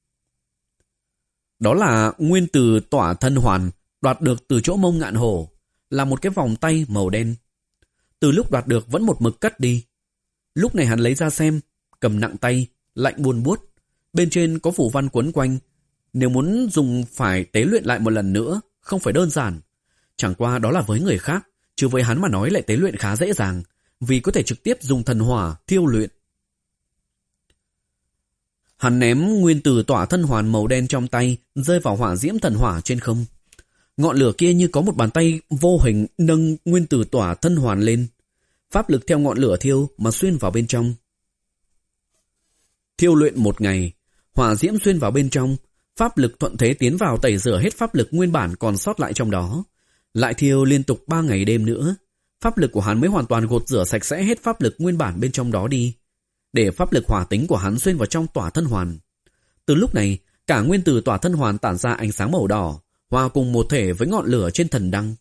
Đó là nguyên từ tỏa thân hoàn, đoạt được từ chỗ Mông Ngạn Hổ, là một cái vòng tay màu đen. Từ lúc đoạt được vẫn một mực cất đi. Lúc này hắn lấy ra xem, cầm nặng tay, lạnh buồn buốt. Bên trên có phù văn quấn quanh. Nếu muốn dùng phải tế luyện lại một lần nữa, không phải đơn giản. Chẳng qua đó là với người khác, chứ với hắn mà nói lại tế luyện khá dễ dàng, vì có thể trực tiếp dùng thần hỏa thiêu luyện. Hắn ném nguyên tử tỏa thân hoàn màu đen trong tay, rơi vào hỏa diễm thần hỏa trên không. Ngọn lửa kia như có một bàn tay vô hình nâng nguyên tử tỏa thân hoàn lên. Pháp lực theo ngọn lửa thiêu mà xuyên vào bên trong. Thiêu luyện một ngày, hỏa diễm xuyên vào bên trong, pháp lực thuận thế tiến vào tẩy rửa hết pháp lực nguyên bản còn sót lại trong đó. Lại thiêu liên tục ba ngày đêm nữa, pháp lực của hắn mới hoàn toàn gột rửa sạch sẽ hết pháp lực nguyên bản bên trong đó đi, để pháp lực hỏa tính của hắn xuyên vào trong tỏa thân hoàn. Từ lúc này, cả nguyên tử tỏa thân hoàn tản ra ánh sáng màu đỏ, hòa cùng một thể với ngọn lửa trên thần đăng.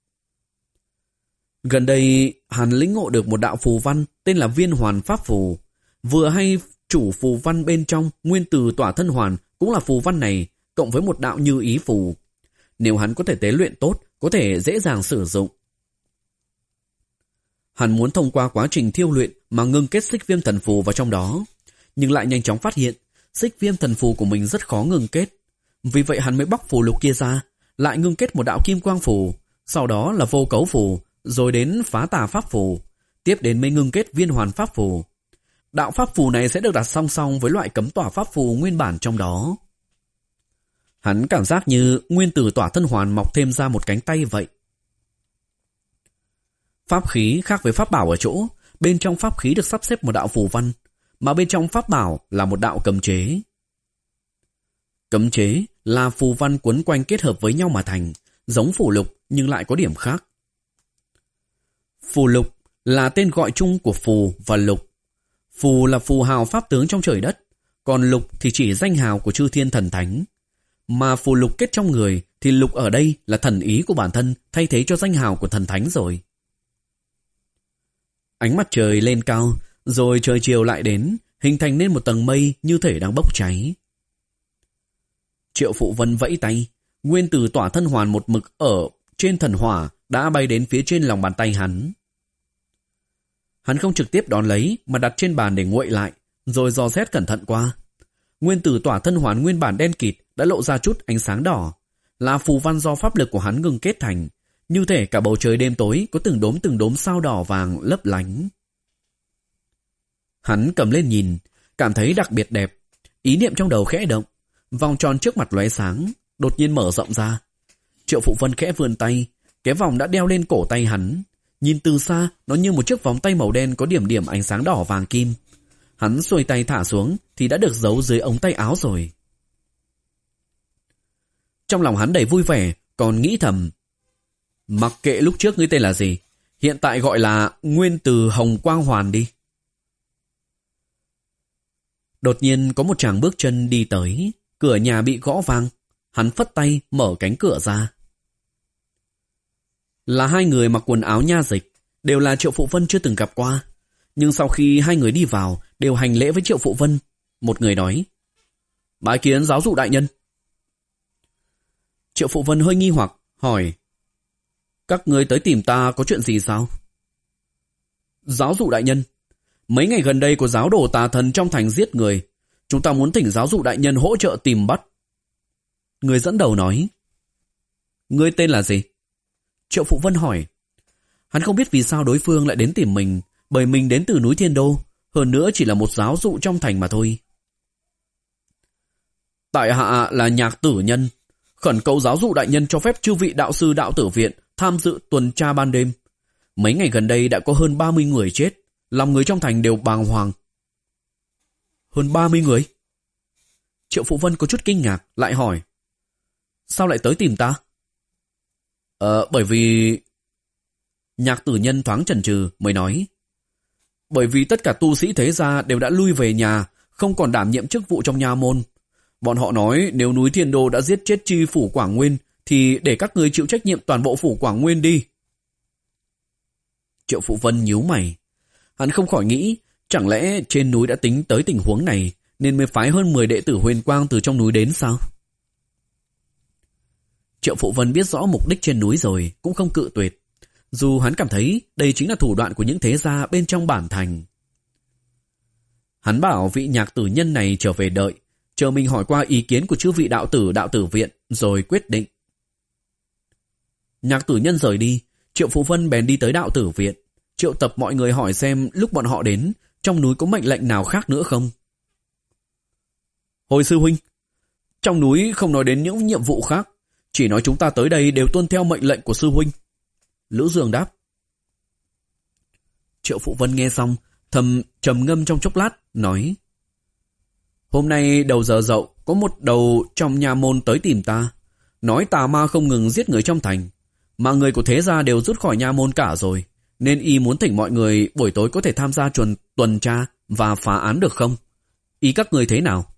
Gần đây, hắn lĩnh ngộ được một đạo phù văn tên là Viên Hoàn Pháp Phù. Vừa hay chủ phù văn bên trong nguyên tử tỏa thân hoàn cũng là phù văn này, cộng với một đạo như ý phù. Nếu hắn có thể tế luyện tốt, có thể dễ dàng sử dụng. Hắn muốn thông qua quá trình thiêu luyện mà ngưng kết xích viêm thần phù vào trong đó, nhưng lại nhanh chóng phát hiện xích viêm thần phù của mình rất khó ngưng kết. Vì vậy hắn mới bóc phù lục kia ra, lại ngưng kết một đạo kim quang phù, sau đó là vô cấu phù, rồi đến phá tà pháp phù, tiếp đến mới ngưng kết viên hoàn pháp phù. Đạo pháp phù này sẽ được đặt song song với loại cấm tỏa pháp phù nguyên bản trong đó. Hắn cảm giác như nguyên tử tỏa thân hoàn mọc thêm ra một cánh tay vậy. Pháp khí khác với pháp bảo ở chỗ, bên trong pháp khí được sắp xếp một đạo phù văn, mà bên trong pháp bảo là một đạo cấm chế. Cấm chế là phù văn quấn quanh kết hợp với nhau mà thành, giống phù lục nhưng lại có điểm khác. Phù lục là tên gọi chung của phù và lục. Phù là phù hào pháp tướng trong trời đất, còn lục thì chỉ danh hào của chư thiên thần thánh. Mà phù lục kết trong người thì lục ở đây là thần ý của bản thân thay thế cho danh hào của thần thánh rồi. Ánh mặt trời lên cao, rồi trời chiều lại đến, hình thành nên một tầng mây như thể đang bốc cháy. Triệu Phụ Vân vẫy tay, nguyên tử tỏa thân hoàn một mực ở trên thần hỏa đã bay đến phía trên lòng bàn tay hắn. Hắn không trực tiếp đón lấy mà đặt trên bàn để nguội lại, rồi dò xét cẩn thận qua. Nguyên tử tỏa thân hoàn nguyên bản đen kịt đã lộ ra chút ánh sáng đỏ, là phù văn do pháp lực của hắn ngưng kết thành, như thể cả bầu trời đêm tối có từng đốm từng đốm sao đỏ vàng lấp lánh. Hắn cầm lên nhìn, cảm thấy đặc biệt đẹp, ý niệm trong đầu khẽ động, vòng tròn trước mặt lóe sáng, đột nhiên mở rộng ra. Triệu Phụ Vân khẽ vươn tay, cái vòng đã đeo lên cổ tay hắn. Nhìn từ xa, nó như một chiếc vòng tay màu đen có điểm điểm ánh sáng đỏ vàng kim. Hắn xuôi tay thả xuống thì đã được giấu dưới ống tay áo rồi. Trong lòng hắn đầy vui vẻ, còn nghĩ thầm, mặc kệ lúc trước ngươi tên là gì, hiện tại gọi là Nguyên Từ Hồng Quang Hoàn đi. Đột nhiên có một chàng bước chân đi tới, cửa nhà bị gõ vang. Hắn phất tay mở cánh cửa ra. Là hai người mặc quần áo nha dịch, đều là Triệu Phụ Vân chưa từng gặp qua. Nhưng sau khi hai người đi vào, đều hành lễ với Triệu Phụ Vân. Một người nói, bái kiến giáo dụ đại nhân. Triệu Phụ Vân hơi nghi hoặc, hỏi, các ngươi tới tìm ta có chuyện gì sao? Giáo dụ đại nhân, mấy ngày gần đây có giáo đồ tà thần trong thành giết người. Chúng ta muốn thỉnh giáo dụ đại nhân hỗ trợ tìm bắt. Người dẫn đầu nói, ngươi tên là gì? Triệu Phụ Vân hỏi. Hắn không biết vì sao đối phương lại đến tìm mình, bởi mình đến từ núi Thiên Đô, hơn nữa chỉ là một giáo dụ trong thành mà thôi. Tại hạ là Nhạc Tử Nhân, khẩn cầu giáo dụ đại nhân cho phép chư vị đạo sư đạo tử viện tham dự tuần tra ban đêm. Mấy ngày gần đây đã có hơn ba mươi người chết, lòng người trong thành đều bàng hoàng. Hơn ba mươi người? Triệu Phụ Vân có chút kinh ngạc, lại hỏi. Sao lại tới tìm ta? Ờ, bởi vì... Nhạc Tử Nhân thoáng chần chừ mới nói. Bởi vì tất cả tu sĩ thế gia đều đã lui về nhà, không còn đảm nhiệm chức vụ trong nha môn. Bọn họ nói nếu núi Thiên Đô đã giết chết chi phủ Quảng Nguyên, thì để các người chịu trách nhiệm toàn bộ phủ Quảng Nguyên đi. Triệu Phụ Vân nhíu mày. Hắn không khỏi nghĩ, chẳng lẽ trên núi đã tính tới tình huống này, nên mới phái hơn mười đệ tử huyền quang từ trong núi đến sao? Triệu Phụ Vân biết rõ mục đích trên núi rồi, cũng không cự tuyệt. Dù hắn cảm thấy đây chính là thủ đoạn của những thế gia bên trong bản thành. Hắn bảo vị Nhạc Tử Nhân này trở về đợi, chờ mình hỏi qua ý kiến của chư vị đạo tử đạo tử viện, rồi quyết định. Nhạc Tử Nhân rời đi, Triệu Phụ Vân bèn đi tới đạo tử viện, triệu tập mọi người hỏi xem lúc bọn họ đến, trong núi có mệnh lệnh nào khác nữa không. Hồi sư huynh, trong núi không nói đến những nhiệm vụ khác, chỉ nói chúng ta tới đây đều tuân theo mệnh lệnh của sư huynh. Lữ Dương đáp. Triệu Phụ Vân nghe xong, thầm trầm ngâm trong chốc lát, nói. Hôm nay đầu giờ dậu, có một đầu trong nhà môn tới tìm ta, nói tà ma không ngừng giết người trong thành, mà người của thế gia đều rút khỏi nha môn cả rồi, nên y muốn thỉnh mọi người buổi tối có thể tham gia tuần tuần tra và phá án được không? Ý các người thế nào?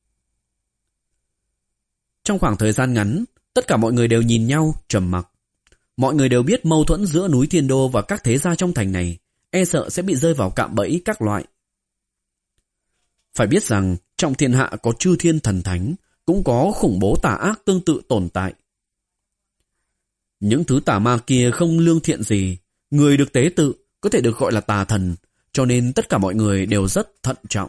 Trong khoảng thời gian ngắn, tất cả mọi người đều nhìn nhau, trầm mặc. Mọi người đều biết mâu thuẫn giữa núi Thiên Đô và các thế gia trong thành này, e sợ sẽ bị rơi vào cạm bẫy các loại. Phải biết rằng, trong thiên hạ có chư thiên thần thánh, cũng có khủng bố tà ác tương tự tồn tại. Những thứ tà ma kia không lương thiện gì, người được tế tự có thể được gọi là tà thần, cho nên tất cả mọi người đều rất thận trọng.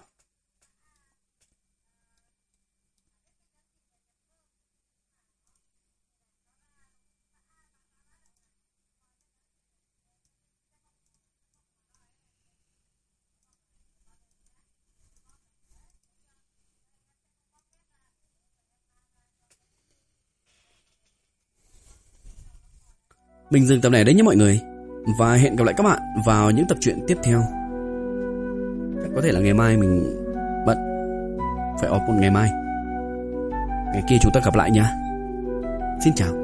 Mình dừng tập này đấy nhé mọi người. Và hẹn gặp lại các bạn vào những tập truyện tiếp theo. Có thể là ngày mai mình bận, phải off một ngày mai. Ngày kia chúng ta gặp lại nha. Xin chào.